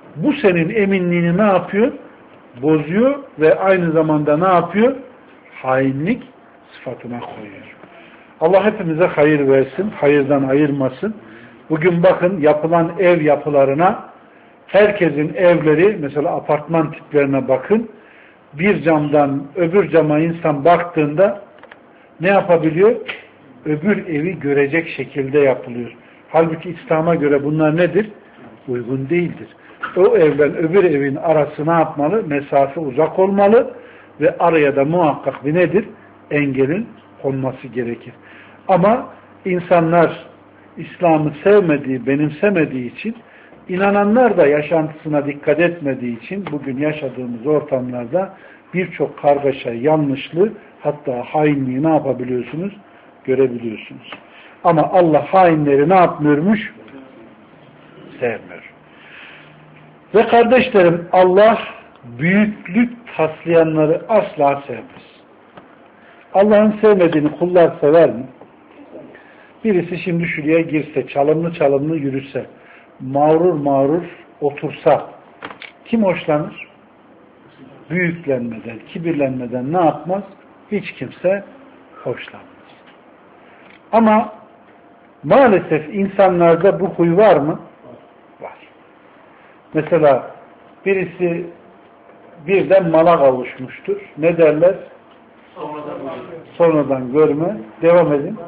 bu senin eminliğini ne yapıyor? Bozuyor ve aynı zamanda ne yapıyor? Hainlik sıfatına koyuyor. Allah hepimize hayır versin, hayırdan ayırmasın. Bugün bakın yapılan ev yapılarına, herkesin evleri, mesela apartman tiplerine bakın, bir camdan öbür cama insan baktığında ne yapabiliyor? Öbür evi görecek şekilde yapılıyor. Halbuki İslam'a göre bunlar nedir? Uygun değildir. O evden öbür evin arası ne yapmalı? Mesafe uzak olmalı ve araya da muhakkak bir nedir? Engelin konması gerekir. Ama insanlar İslam'ı sevmediği, benimsemediği için, inananlar da yaşantısına dikkat etmediği için bugün yaşadığımız ortamlarda birçok kargaşa, yanlışlığı, hatta hainliği ne yapabiliyorsunuz? Görebiliyorsunuz. Ama Allah hainleri ne yapmıyormuş? Sevmiyor. Ve kardeşlerim, Allah büyüklük taslayanları asla sevmez. Allah'ın sevmediğini kullar sever mi? Birisi şimdi şuraya girse, çalımlı çalımlı yürüse, mağrur mağrur otursa, kim hoşlanır? Büyüklenmeden, kibirlenmeden ne yapmaz? Hiç kimse hoşlanmaz. Ama maalesef insanlarda bu huy var mı? Var. Mesela birisi birden mala kavuşmuştur. Ne derler? Sonradan görme. Devam edin.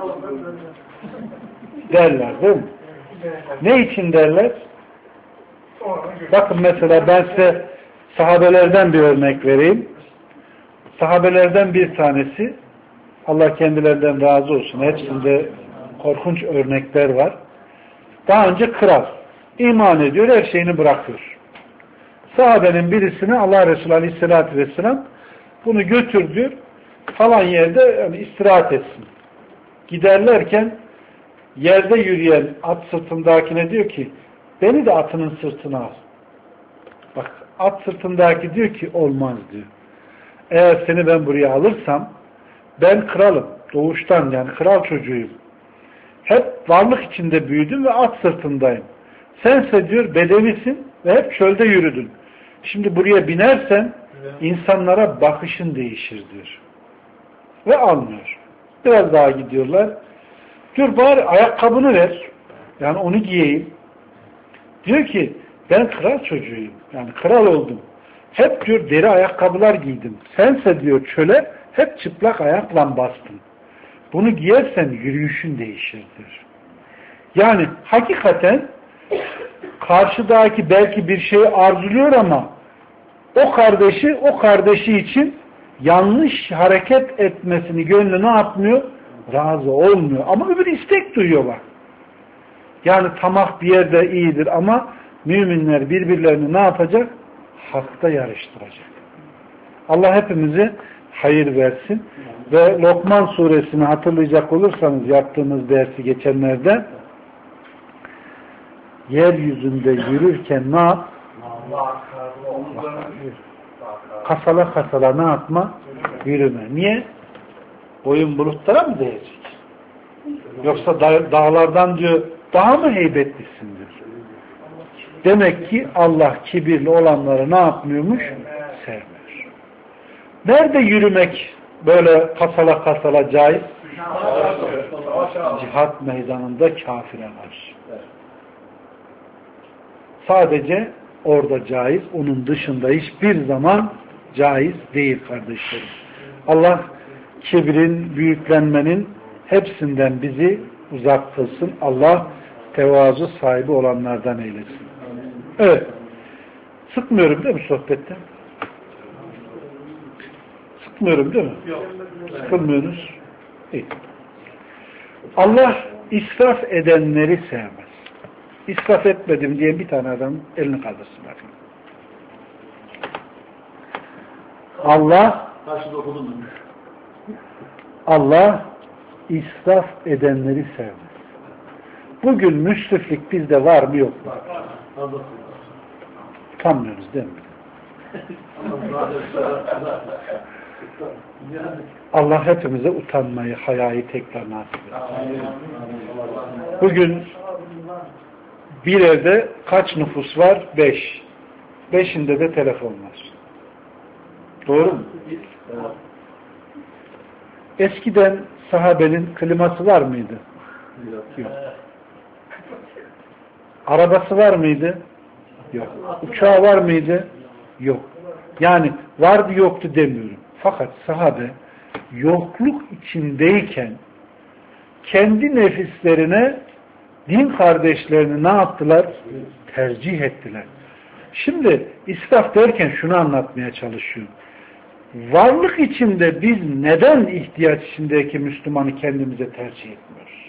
Derler değil mi? Ne için derler? Bakın mesela ben size sahabelerden bir örnek vereyim. Sahabelerden bir tanesi, Allah kendilerinden razı olsun, hepsinde korkunç örnekler var. Daha önce kral. İman ediyor, her şeyini bırakıyor. Sahabenin birisine Allah Resulü Aleyhisselatü Vesselam bunu götür diyor, falan yerde yani istirahat etsin. Giderlerken yerde yürüyen at sırtındakine diyor ki, beni de atının sırtına al. Bak, at sırtındaki diyor ki olmaz diyor. Eğer seni ben buraya alırsam, ben kralım. Doğuştan, yani kral çocuğuyum. Hep varlık içinde büyüdüm ve at sırtındayım. Sense diyor bedevisin ve hep çölde yürüdün. Şimdi buraya binersen insanlara bakışın değişir diyor. Ve almıyor. Biraz daha gidiyorlar. Diyor bari ayakkabını ver. Yani onu giyeyim. Diyor ki ben kral çocuğuyum. Yani kral oldum. Hep diyor deri ayakkabılar giydim. Sense diyor çöle hep çıplak ayakla bastın. Bunu giyersen yürüyüşün değişir diyor. Yani hakikaten karşıdaki belki bir şeyi arzuluyor ama o kardeşi için yanlış hareket etmesini gönlü ne yapmıyor? Razı olmuyor. Ama öbür istek duyuyor bak. Yani tamah bir yerde iyidir ama müminler birbirlerini ne yapacak? Hakta yarıştıracak. Allah hepimizi hayır versin. Ve Lokman suresini hatırlayacak olursanız yaptığımız dersi geçenlerde yeryüzünde yürürken ne yap? Kasala kasala ne yapma? Yürüme. Niye? Boyun bulutlara mı değecek? Yoksa dağlardan diyor daha mı heybetlisin diyor. Demek ki Allah kibirli olanları ne yapmıyormuş? Sevmiyor. Nerede yürümek böyle kasala kasala caiz? Cihat meydanında kafire var. Sadece orada caiz, onun dışında hiçbir zaman caiz değil kardeşlerim. Allah kibrin, büyüklenmenin hepsinden bizi uzak kılsın. Allah tevazu sahibi olanlardan eylesin. Evet. Sıkmıyorum değil mi sohbette? Sıkmıyorum değil mi? Yok. Sıkılmıyorsunuz. İyi. Allah israf edenleri sevmez. İsraf etmedim diye bir tane adam elini kaldırsın. Allah israf edenleri sevmez. Bugün müsriflik bizde var mı yok mu? Utanmıyoruz değil mi? Allah hepimize utanmayı, hayayı tekrar nasip etsin. Bugün Bir evde kaç nüfus var? 5. 5'inde de telefon var. Doğru mu? Eskiden sahabenin kliması var mıydı? Yok. Arabası var mıydı? Yok. Uçağı var mıydı? Yok. Yani vardı yoktu demiyorum. Fakat sahabe yokluk içindeyken kendi nefislerine din kardeşlerini ne yaptılar? Tercih ettiler. Şimdi israf derken şunu anlatmaya çalışıyorum. Varlık içinde biz neden ihtiyaç içindeki Müslümanı kendimize tercih etmiyoruz?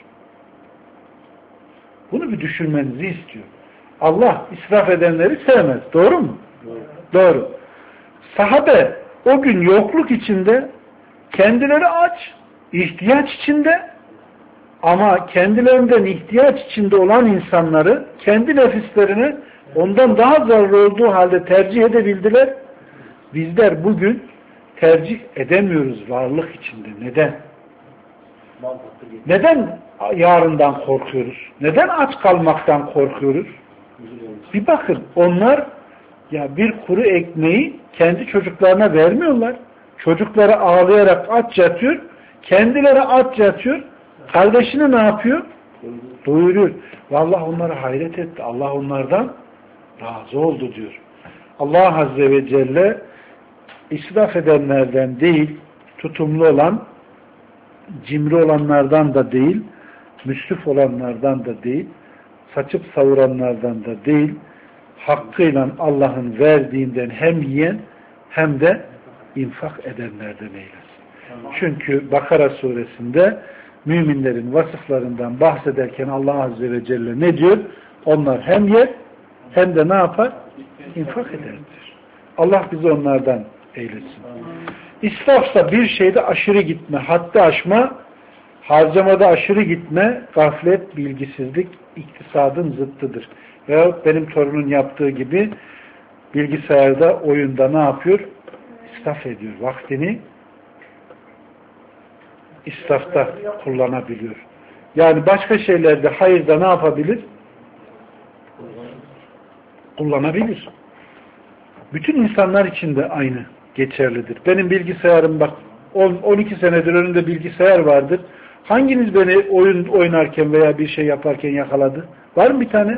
Bunu bir düşünmenizi istiyor. Allah israf edenleri sevmez. Doğru mu? Doğru. Sahabe o gün yokluk içinde, kendileri aç, ihtiyaç içinde, ama kendilerinden ihtiyaç içinde olan insanları kendi nefislerine ondan daha zararlı olduğu halde tercih edebildiler. Bizler bugün tercih edemiyoruz varlık içinde. Neden? Neden yarından korkuyoruz? Neden aç kalmaktan korkuyoruz? Bir bakın, onlar ya bir kuru ekmeği kendi çocuklarına vermiyorlar. Çocukları ağlayarak aç yatıyor. Kendileri aç yatıyor. Kardeşini ne yapıyor? Doyuruyor. Vallahi onlara hayret etti. Allah onlardan razı oldu diyor. Allah Azze ve Celle israf edenlerden değil, tutumlu olan, cimri olanlardan da değil, müsrif olanlardan da değil, saçıp savuranlardan da değil, hakkıyla Allah'ın verdiğinden hem yiyen hem de infak edenlerden eylesin. Çünkü Bakara suresinde müminlerin vasıflarından bahsederken Allah Azze ve Celle ne diyor? Onlar hem yer hem de ne yapar? İnfak ederdir. Allah bizi onlardan eylesin. İsrafsa bir şeyde aşırı gitme, haddi aşma, harcamada aşırı gitme, gaflet, bilgisizlik, iktisadın zıttıdır. Veyahut benim torunun yaptığı gibi bilgisayarda, oyunda ne yapıyor? İsraf ediyor. Vaktini israfta kullanabiliyor. Yani başka şeylerde hayırda ne yapabilir? Kullanabilir. Bütün insanlar için de aynı geçerlidir. Benim bilgisayarım bak 12 senedir önümde bilgisayar vardır. Hanginiz beni oyun oynarken veya bir şey yaparken yakaladı? Var mı bir tane?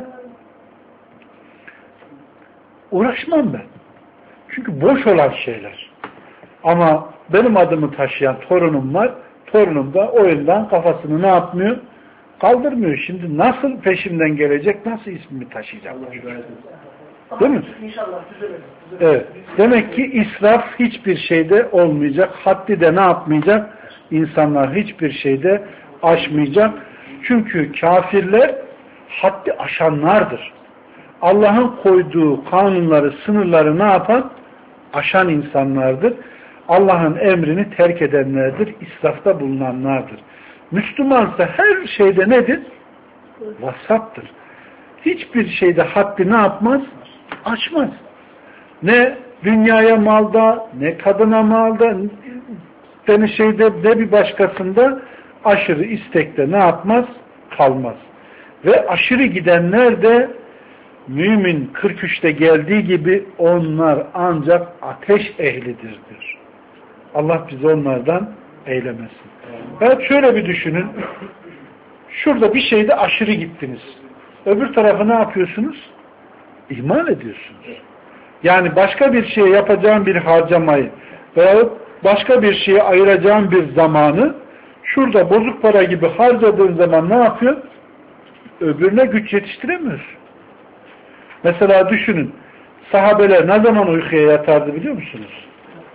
Uğraşmam ben. Çünkü boş olan şeyler. Ama benim adımı taşıyan torunum var. Torunum da oyundan kafasını ne yapmıyor? Kaldırmıyor. Şimdi nasıl peşimden gelecek? Nasıl ismimi taşıyacak? Değil mi? İnşallah düzelir. Evet. Demek ki israf hiçbir şeyde olmayacak. Haddi de ne yapmayacak? İnsanlar hiçbir şeyde aşmayacak. Çünkü kafirler haddi aşanlardır. Allah'ın koyduğu kanunları, sınırları ne yapan? Aşan insanlardır. Allah'ın emrini terk edenlerdir. İsrafta bulunanlardır. Müslümansa her şeyde nedir? Vasattır. Hiçbir şeyde haddi ne yapmaz? Aşmaz. Ne dünyaya malda, ne kadına malda, ne şeyde, ne bir başkasında aşırı istekte ne yapmaz? Kalmaz. Ve aşırı gidenler de mümin 43'te geldiği gibi onlar ancak ateş ehlidir diyor. Allah bizi onlardan eylemesin. Evet, şöyle bir düşünün. Şurada bir şeyde aşırı gittiniz. Öbür tarafı ne yapıyorsunuz? İhmal ediyorsunuz. Yani başka bir şeye yapacağım bir harcamayı veyahut başka bir şeye ayıracağım bir zamanı şurada bozuk para gibi harcadığın zaman ne yapıyor? Öbürüne güç yetiştiremiyorsun. Mesela düşünün. Sahabeler ne zaman uykuya yatardı biliyor musunuz?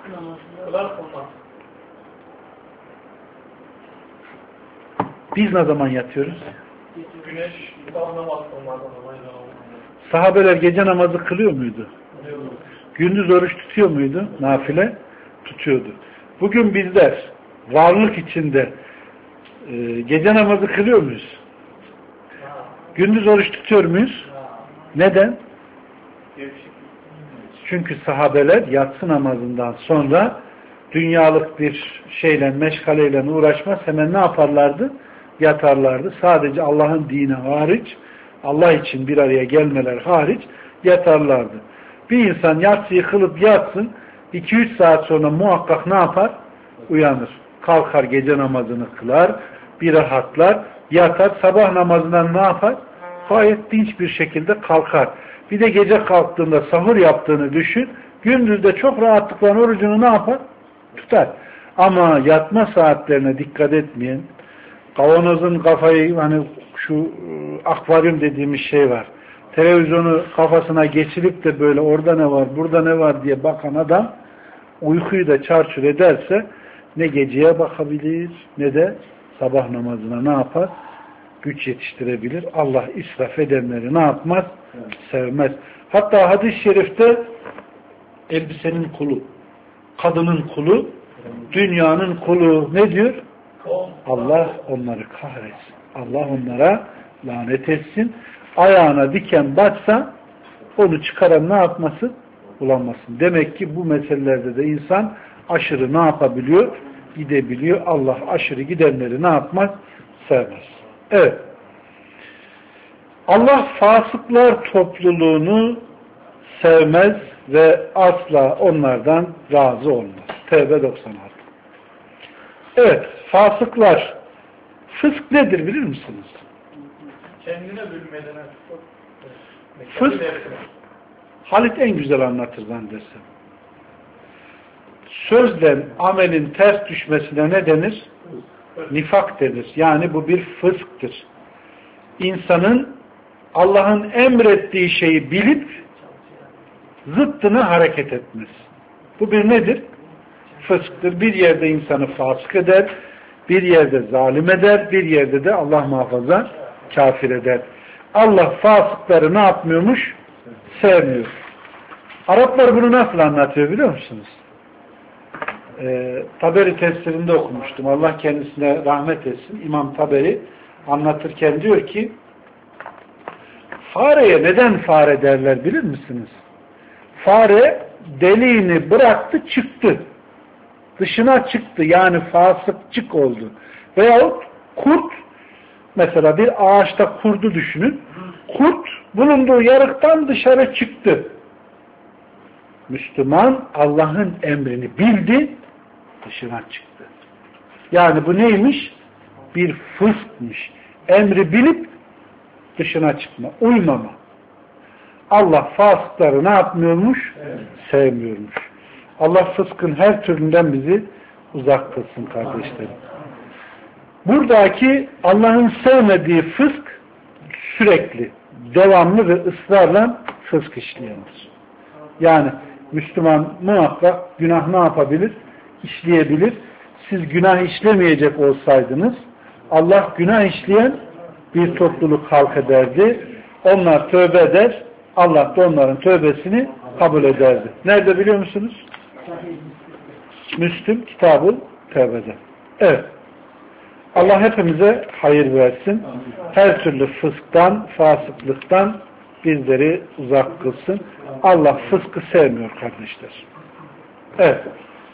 Biz ne zaman yatıyoruz? Güneş namaz kılmadan. Sahabeler gece namazı kılıyor muydu? Gündüz oruç tutuyor muydu? Nafile tutuyordu. Bugün bizler varlık içinde gece namazı kılıyor muyuz? Gündüz oruç tutuyor muyuz? Neden? Çünkü sahabeler yatsı namazından sonra dünyalık bir şeyle, meşgaleyle uğraşmaz. Hemen ne yaparlardı? Yatarlardı. Sadece Allah'ın dini hariç Allah için bir araya gelmeler hariç yatarlardı. Bir insan yatsıyı kılıp yatsın, 2-3 saat sonra muhakkak ne yapar? Uyanır. Kalkar, gece namazını kılar, bir rahatlar, yatar, sabah namazından ne yapar? Gayet dinç bir şekilde kalkar. Bir de gece kalktığında sahur yaptığını düşün, gündüzde çok rahatlıkla orucunu ne yapar? Tutar. Ama yatma saatlerine dikkat etmeyen, kavanozun kafayı, hani şu akvaryum dediğimiz şey var, televizyonu kafasına geçirip de böyle orada ne var, burada ne var diye bakan adam uykuyu da çarçur ederse ne geceye bakabilir ne de sabah namazına ne yapar? Güç yetiştirebilir. Allah israf edenleri ne yapmaz? Sevmez. Hatta hadis-i şerifte elbisenin kulu, kadının kulu, dünyanın kulu ne diyor? Allah onları kahretsin. Allah onlara lanet etsin. Ayağına diken batsa onu çıkaran ne yapmasın? Bulamazsın. Demek ki bu meselelerde de insan aşırı ne yapabiliyor? Gidebiliyor. Allah aşırı gidenleri ne yapmaz? Sevmez. Evet. Allah fasıklar topluluğunu sevmez ve asla onlardan razı olmaz. Tevbe 96. Evet. Fasıklar. Fısk nedir bilir misiniz? Kendine bölmeden. Fısk. Halit en güzel anlatır zannedersem. Sözle amelin ters düşmesine ne denir? Nifak denir. Yani bu bir fısktır. İnsanın Allah'ın emrettiği şeyi bilip zıttını hareket etmesi. Bu bir nedir? Fısktır. Bir yerde insanı fasık eder, bir yerde zalim eder, bir yerde de Allah muhafaza kafir eder. Allah fasıkları ne yapmıyormuş? Sevmiyor. Araplar bunu nasıl anlatıyor biliyor musunuz? Taberi tefsirinde okumuştum. Allah kendisine rahmet etsin. İmam Taberi anlatırken diyor ki fareye neden fare derler bilir misiniz? Fare deliğini bıraktı çıktı. Dışına çıktı. Yani fasıkçık oldu. Veyahut kurt, mesela bir ağaçta kurdu düşünün. Kurt bulunduğu yarıktan dışarı çıktı. Müslüman Allah'ın emrini bildi, dışına çıktı. Yani bu neymiş? Bir fıskmış. Emri bilip dışına çıkma, uymama. Allah fasıkları ne yapmıyormuş? Evet. Sevmiyormuş. Allah fıskın her türünden bizi uzak kılsın kardeşlerim. Buradaki Allah'ın sevmediği fısk sürekli, devamlı ve ısrarla fısk işleyendir. Yani Müslüman muhakkak günah ne yapabilir? İşleyebilir. Siz günah işlemeyecek olsaydınız Allah günah işleyen bir topluluk halk ederdi. Onlar tövbe eder. Allah da onların tövbesini kabul ederdi. Nerede biliyor musunuz? Müslüm Kitab-ı Tevbe'de. Evet. Allah hepimize hayır versin. Her türlü fısktan, fasıklıktan bizleri uzak kılsın. Allah fıskı sevmiyor kardeşler. Evet.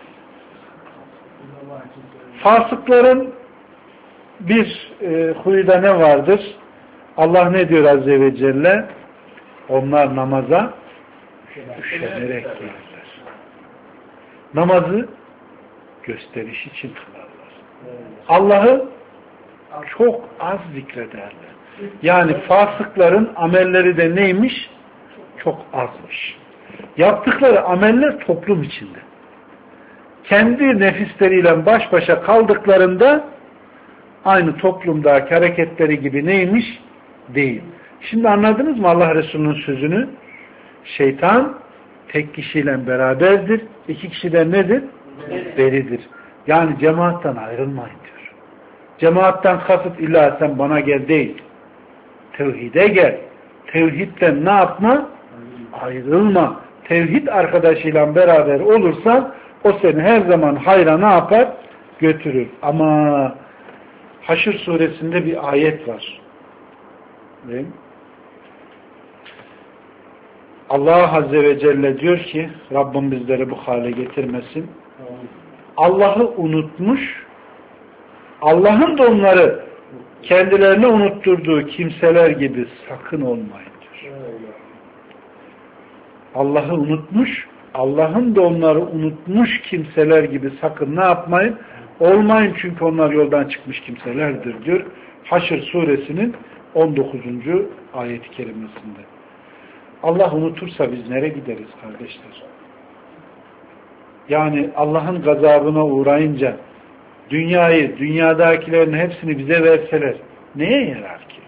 Fasıkların bir huyu da ne vardır? Allah ne diyor Azze ve Celle? Onlar namaza üşenerek gelirler. Namazı gösteriş için kılarlar. Allah'ı çok az zikrederler. Yani fasıkların amelleri de neymiş? Çok azmış. Yaptıkları ameller toplum içinde. Kendi nefisleriyle baş başa kaldıklarında aynı toplumdaki hareketleri gibi neymiş? Değil. Şimdi anladınız mı Allah Resulü'nün sözünü? Şeytan tek kişiyle beraberdir. İki kişiden nedir? Beridir. Yani cemaattan ayrılmayın diyor. Cemaattan kasıt illa sen bana gel değil. Tevhide gel. Tevhidden ne yapma? Ayrılma. Tevhid arkadaşıyla beraber olursan o seni her zaman hayra ne yapar? Götürür. Ama Haşr suresinde bir ayet var. Değil mi? Allah Azze ve Celle diyor ki Rabbim bizleri bu hale getirmesin. Allah'ı unutmuş, Allah'ın da onları kendilerine unutturduğu kimseler gibi sakın olmayın diyor. Allah'ı unutmuş, Allah'ın da onları unutmuş kimseler gibi sakın ne yapmayın? Olmayın, çünkü onlar yoldan çıkmış kimselerdir diyor. Haşr suresinin 19. ayet-i kerimesinde. Allah unutursa biz nereye gideriz kardeşler? Yani Allah'ın gazabına uğrayınca dünyayı, dünyadakilerin hepsini bize verseler neye yarar ki?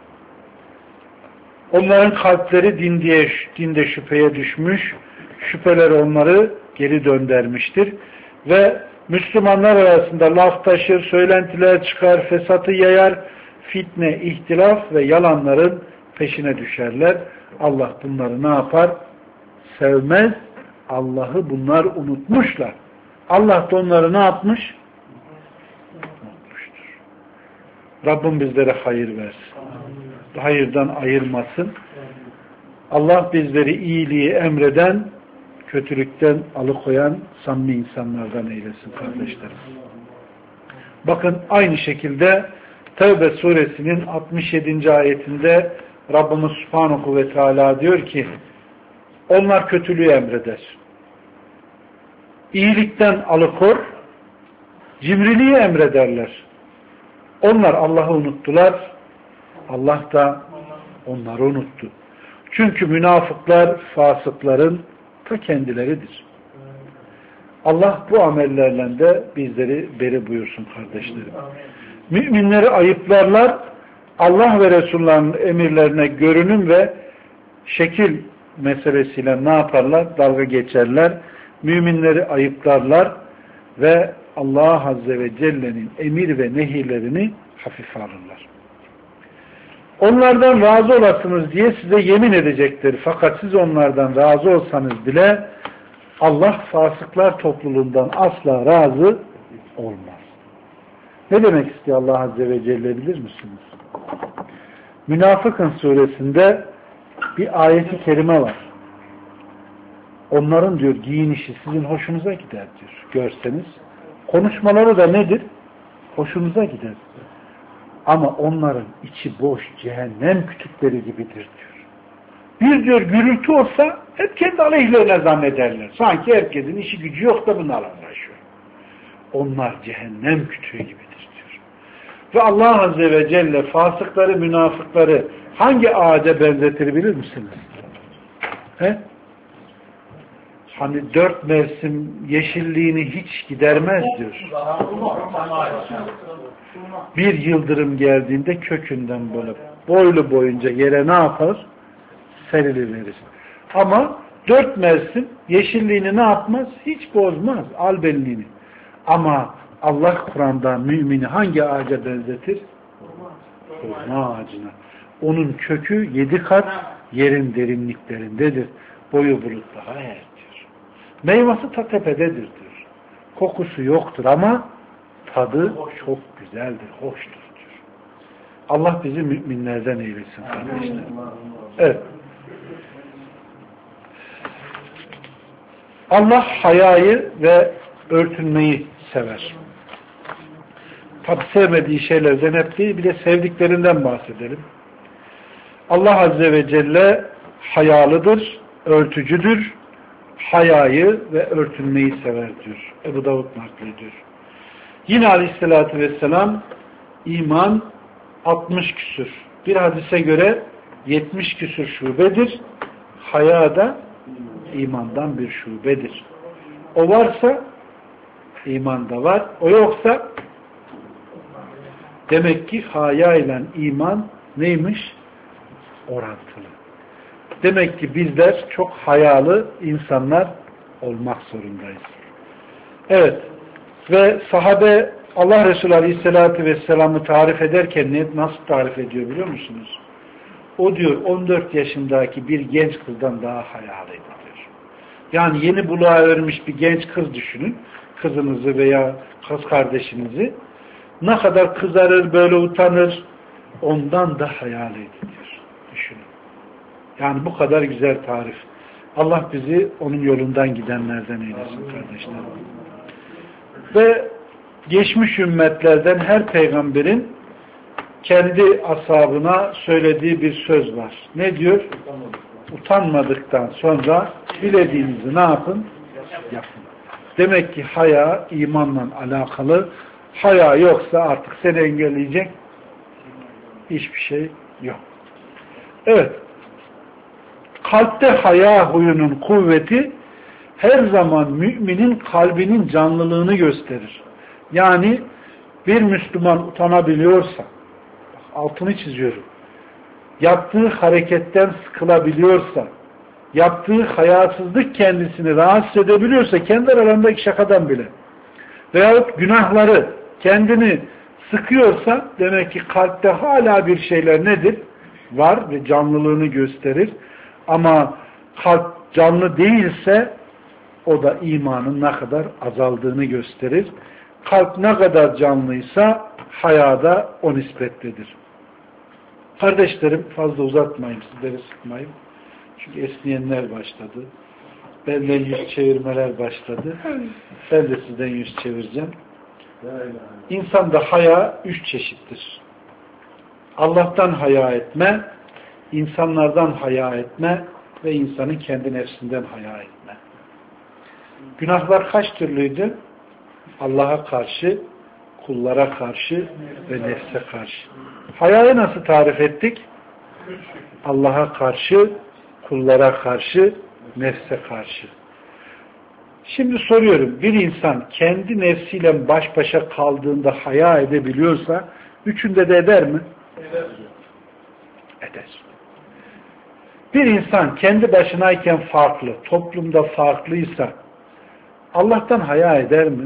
Onların kalpleri dinde şüpheye düşmüş, şüpheler onları geri döndürmüştür ve Müslümanlar arasında laf taşır, söylentiler çıkar, fesatı yayar, fitne, ihtilaf ve yalanların peşine düşerler. Allah bunları ne yapar? Sevmez. Allah'ı bunlar unutmuşlar. Allah da onları ne yapmış? Unutmuştur. Rabbim bizlere hayır versin. Hayırdan ayırmasın. Allah bizleri iyiliği emreden, kötülükten alıkoyan samimi insanlardan eylesin kardeşlerim. Bakın aynı şekilde Tevbe suresinin 67. ayetinde Rabbimiz Subhanahu ve Teala diyor ki onlar kötülüğü emreder. İyilikten alıkor, cimriliği emrederler. Onlar Allah'ı unuttular. Allah da onları unuttu. Çünkü münafıklar fasıkların ta kendileridir. Allah bu amellerle de bizleri beri buyursun kardeşlerim. Müminleri ayıplarlar, Allah ve Resul'ün emirlerine görünüm ve şekil meselesiyle ne yaparlar? Dalga geçerler. Müminleri ayıplarlar ve Allah Azze ve Celle'nin emir ve nehirlerini hafife alırlar. Onlardan razı olasınız diye size yemin edecektir. Fakat siz onlardan razı olsanız bile Allah fasıklar topluluğundan asla razı olmaz. Ne demek istiyor Allah Azze ve Celle bilir misiniz? Münafıkın suresinde bir ayeti kerime var. Onların diyor giyinişi sizin hoşunuza gider diyor. Görseniz. Konuşmaları da nedir? Hoşunuza gider. Ama onların içi boş cehennem kütükleri gibidir diyor. Bir diyor gürültü olsa hep kendi aleyhlerine zannederler. Sanki herkesin işi gücü yok da bunlarla uğraşıyor. Onlar cehennem kütüğü gibidir diyor. Ve Allah Azze ve Celle fasıkları, münafıkları hangi ağaca benzetir bilir misiniz? He? Hani 4 mevsim yeşilliğini hiç gidermez diyor. Bir yıldırım geldiğinde kökünden böyle boylu boyunca yere ne yapar? Seriliverir. Ama 4 mevsim yeşilliğini ne yapmaz? Hiç bozmaz albenliğini. Ama Allah Kur'an'da mümini hangi ağaca benzetir? Hurma ağacına. Onun kökü 7 kat yerin derinliklerindedir. Boyu bulutlara erer diyor. Meyvesi ta tepededir diyor. Kokusu yoktur ama tadı çok güzeldir, hoştur diyor. Allah bizi müminlerden eylesin kardeşler. Evet. Allah hayayı ve örtünmeyi sever. Tabi sevmediği şeylerden hep değil, bir de sevdiklerinden bahsedelim. Allah Azze ve Celle hayalıdır, örtücüdür, hayayı ve örtünmeyi sever diyor. Ebu Davud naklediyor. Yine Aleyhisselatü Vesselam iman 60 küsür. Bir hadise göre 70 küsür şubedir. Haya da imandan bir şubedir. O varsa iman da var. O yoksa demek ki haya ile iman neymiş? Orantılı. Demek ki bizler çok hayalı insanlar olmak zorundayız. Evet. Ve sahabe Allah Resulü Aleyhisselatü Vesselam'ı tarif ederken nasıl tarif ediyor biliyor musunuz? O diyor 14 yaşındaki bir genç kızdan daha hayalıydı diyor. Yani yeni buluğa ermiş bir genç kız düşünün. Kızınızı veya kız kardeşinizi. Ne kadar kızarır, böyle utanır. Ondan da hayalıydı diyor. Düşünün. Yani bu kadar güzel tarif. Allah bizi onun yolundan gidenlerden eylesin kardeşlerim. Ve geçmiş ümmetlerden her peygamberin kendi ashabına söylediği bir söz var. Ne diyor? Utanmadıktan sonra dilediğinizi ne yapın? Yapın. Demek ki haya imanla alakalı. Haya yoksa artık seni engelleyecek hiçbir şey yok. Evet. Kalpte haya huyunun kuvveti her zaman müminin kalbinin canlılığını gösterir. Yani bir Müslüman utanabiliyorsa, altını çiziyorum, yaptığı hareketten sıkılabiliyorsa, yaptığı hayasızlık kendisini rahatsız edebiliyorsa, kendi aralarındaki şakadan bile, veyahut günahları kendini sıkıyorsa, demek ki kalpte hala bir şeyler nedir? Var ve canlılığını gösterir. Ama kalp canlı değilse, o da imanın ne kadar azaldığını gösterir. Kalp ne kadar canlıysa hayada o nispettedir. Kardeşlerim, fazla uzatmayayım, sizleri sıkmayayım. Çünkü esniyenler başladı. Benden yüz çevirmeler başladı. Ben de sizden yüz çevireceğim. İnsanda haya 3 çeşittir. Allah'tan haya etme, insanlardan haya etme ve insanın kendi nefsinden haya etme. Günahlar kaç türlüydü? Allah'a karşı, kullara karşı ve nefse karşı. Hayayı nasıl tarif ettik? Allah'a karşı, kullara karşı, nefse karşı. Şimdi soruyorum, bir insan kendi nefsiyle baş başa kaldığında haya edebiliyorsa, üçünde de eder mi? Eder. Bir insan kendi başınayken farklı, toplumda farklıysa, Allah'tan haya eder mi?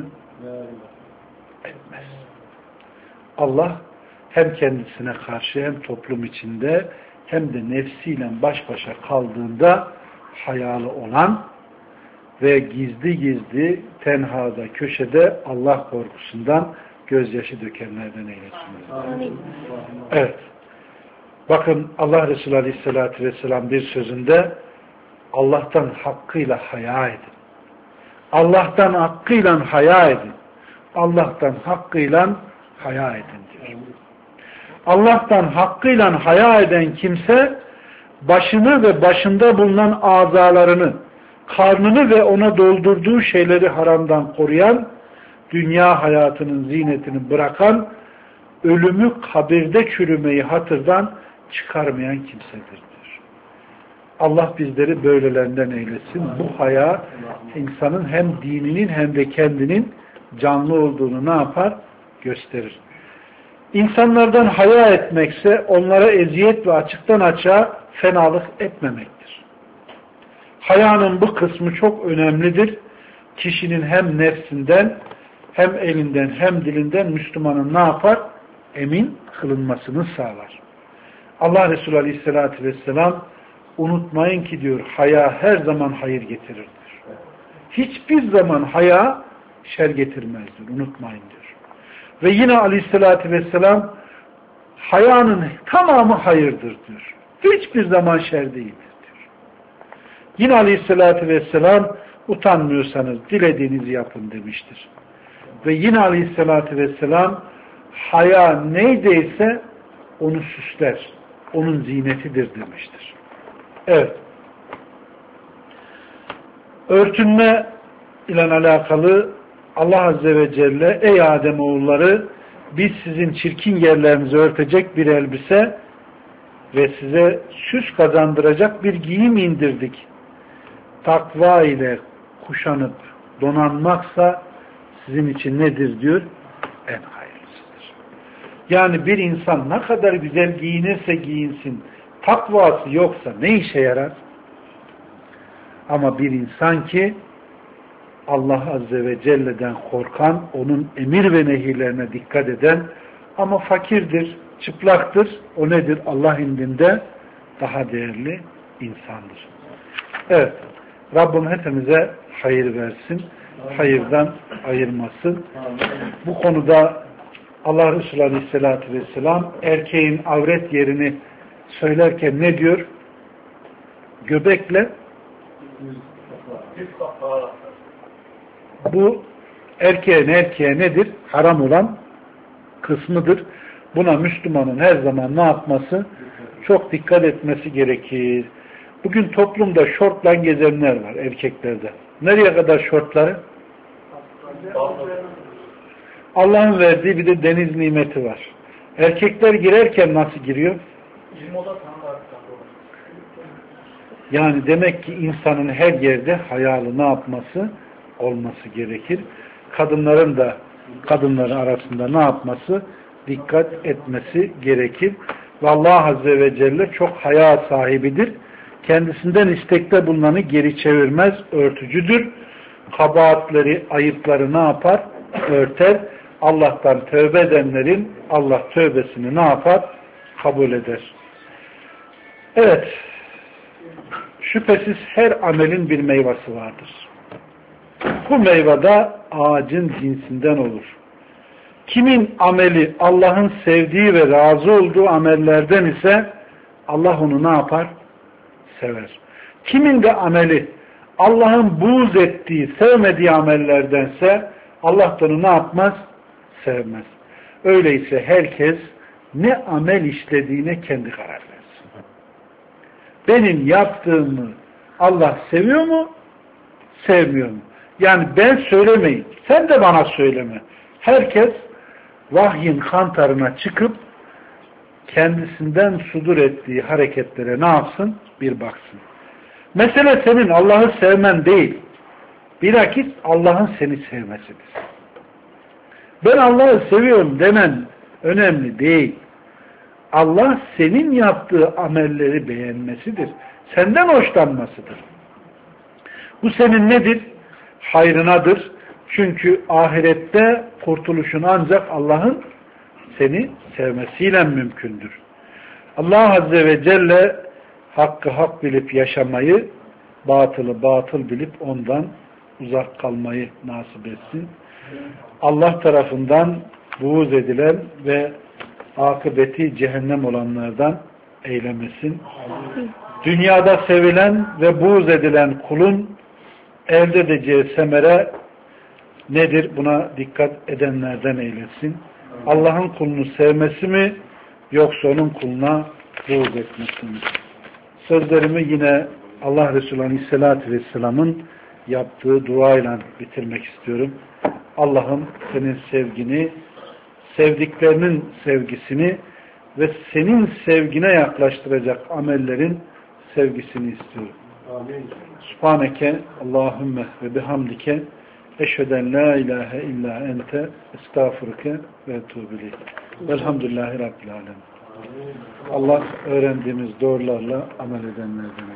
Etmez. Allah hem kendisine karşı hem toplum içinde hem de nefsiyle baş başa kaldığında hayalı olan ve gizli gizli tenhada, köşede Allah korkusundan gözyaşı dökenlerden eylesin. Evet. Bakın Allah Resulü Aleyhisselatü Vesselam bir sözünde Allah'tan hakkıyla haya edin. Allah'tan hakkıyla haya edin. Allah'tan hakkıyla haya edin diyor. Allah'tan hakkıyla haya eden kimse başını ve başında bulunan azalarını, karnını ve ona doldurduğu şeyleri haramdan koruyan, dünya hayatının zinetini bırakan, ölümü kabirde çürümeyi hatırdan çıkarmayan kimsedir diyor. Allah bizleri böylelerinden eylesin. Bu haya insanın hem dininin hem de kendinin canlı olduğunu ne yapar? Gösterir. İnsanlardan haya etmekse onlara eziyet ve açıktan açığa fenalık etmemektir. Hayanın bu kısmı çok önemlidir. Kişinin hem nefsinden hem elinden hem dilinden Müslümanın ne yapar? Emin kılınmasını sağlar. Allah Resulü Aleyhisselatü Vesselam unutmayın ki diyor haya her zaman hayır getirir diyor. Hiçbir zaman haya şer getirmez diyor. Unutmayın diyor. Ve yine Aleyhisselatü Vesselam hayanın tamamı hayırdır diyor. Hiçbir zaman şer değildir diyor. Yine Aleyhisselatü Vesselam utanmıyorsanız dilediğinizi yapın demiştir. Ve yine Aleyhisselatü Vesselam haya neydeyse onu süsler. Onun zinetidir demiştir. Evet. Örtünme ile alakalı Allah Azze ve Celle ey Ademoğulları biz sizin çirkin yerlerinizi örtecek bir elbise ve size süs kazandıracak bir giyim indirdik. Takva ile kuşanıp donanmaksa sizin için nedir diyor? En hayırlısıdır. Yani bir insan ne kadar güzel giyinirse giyinsin, takvası yoksa ne işe yarar? Ama bir insan ki Allah Azze ve Celle'den korkan, onun emir ve nehirlerine dikkat eden ama fakirdir, çıplaktır. O nedir? Allah indinde daha değerli insandır. Evet. Rabbim hepimize hayır versin. Hayırdan ayırmasın. Bu konuda Allah Resulü Aleyhisselatü Vesselam erkeğin avret yerini söylerken ne diyor? Göbekle bu erkeğe nedir? Haram olan kısmıdır. Buna Müslümanın her zaman ne yapması? Çok dikkat etmesi gerekir. Bugün toplumda şortla gezenler var erkeklerde. Nereye kadar şortları? Allah'ın verdiği bir de deniz nimeti var. Erkekler girerken nasıl giriyor? Yani demek ki insanın her yerde hayalı ne yapması? Olması gerekir. Kadınların arasında ne yapması? Dikkat etmesi gerekir. Ve Allah Azze ve Celle çok haya sahibidir. Kendisinden istekte bulunanı geri çevirmez, örtücüdür. Kabahatleri, ayıpları ne yapar? Örter. Allah'tan tövbe edenlerin Allah tövbesini ne yapar? Kabul eder. Evet. Şüphesiz her amelin bir meyvesi vardır. Bu meyve de ağacın cinsinden olur. Kimin ameli Allah'ın sevdiği ve razı olduğu amellerden ise Allah onu ne yapar? Sever. Kimin de ameli Allah'ın buğz ettiği, sevmediği amellerdense Allah da onu ne yapmaz? Sevmez. Öyleyse herkes ne amel işlediğine kendi karar versin. Benim yaptığımı Allah seviyor mu? Sevmiyor mu? Yani ben söylemeyeyim. Sen de bana söyleme. Herkes vahyin kantarına çıkıp kendisinden sudur ettiği hareketlere ne yapsın? Bir baksın. Mesele senin Allah'ı sevmen değil. Bilakis Allah'ın seni sevmesidir. Ben Allah'ı seviyorum demen önemli değil. Allah senin yaptığı amelleri beğenmesidir. Senden hoşlanmasıdır. Bu senin nedir? Hayrınadır. Çünkü ahirette kurtuluşun ancak Allah'ın seni sevmesiyle mümkündür. Allah Azze ve Celle hakkı hak bilip yaşamayı, batılı batıl bilip ondan uzak kalmayı nasip etsin. Allah tarafından buğz edilen ve akıbeti cehennem olanlardan eylemesin. Dünyada sevilen ve buğz edilen kulun elde edeceği semere nedir? Buna dikkat edenlerden eylesin. Allah'ın kulunu sevmesi mi yoksa onun kuluna buğz etmesi mi? Sözlerimi yine Allah Resulü Aleyhisselatü Vesselam'ın yaptığı duayla bitirmek istiyorum. Allah'ım senin sevgini, sevdiklerinin sevgisini ve senin sevgine yaklaştıracak amellerin sevgisini istiyorum. Amin. Subhaneke Allahümme ve bihamdike eşheden la ilahe illa ente estağfurke ve etûbü velhamdülillahi rabbil alemin. Allah öğrendiğimiz doğrularla amel edenlerden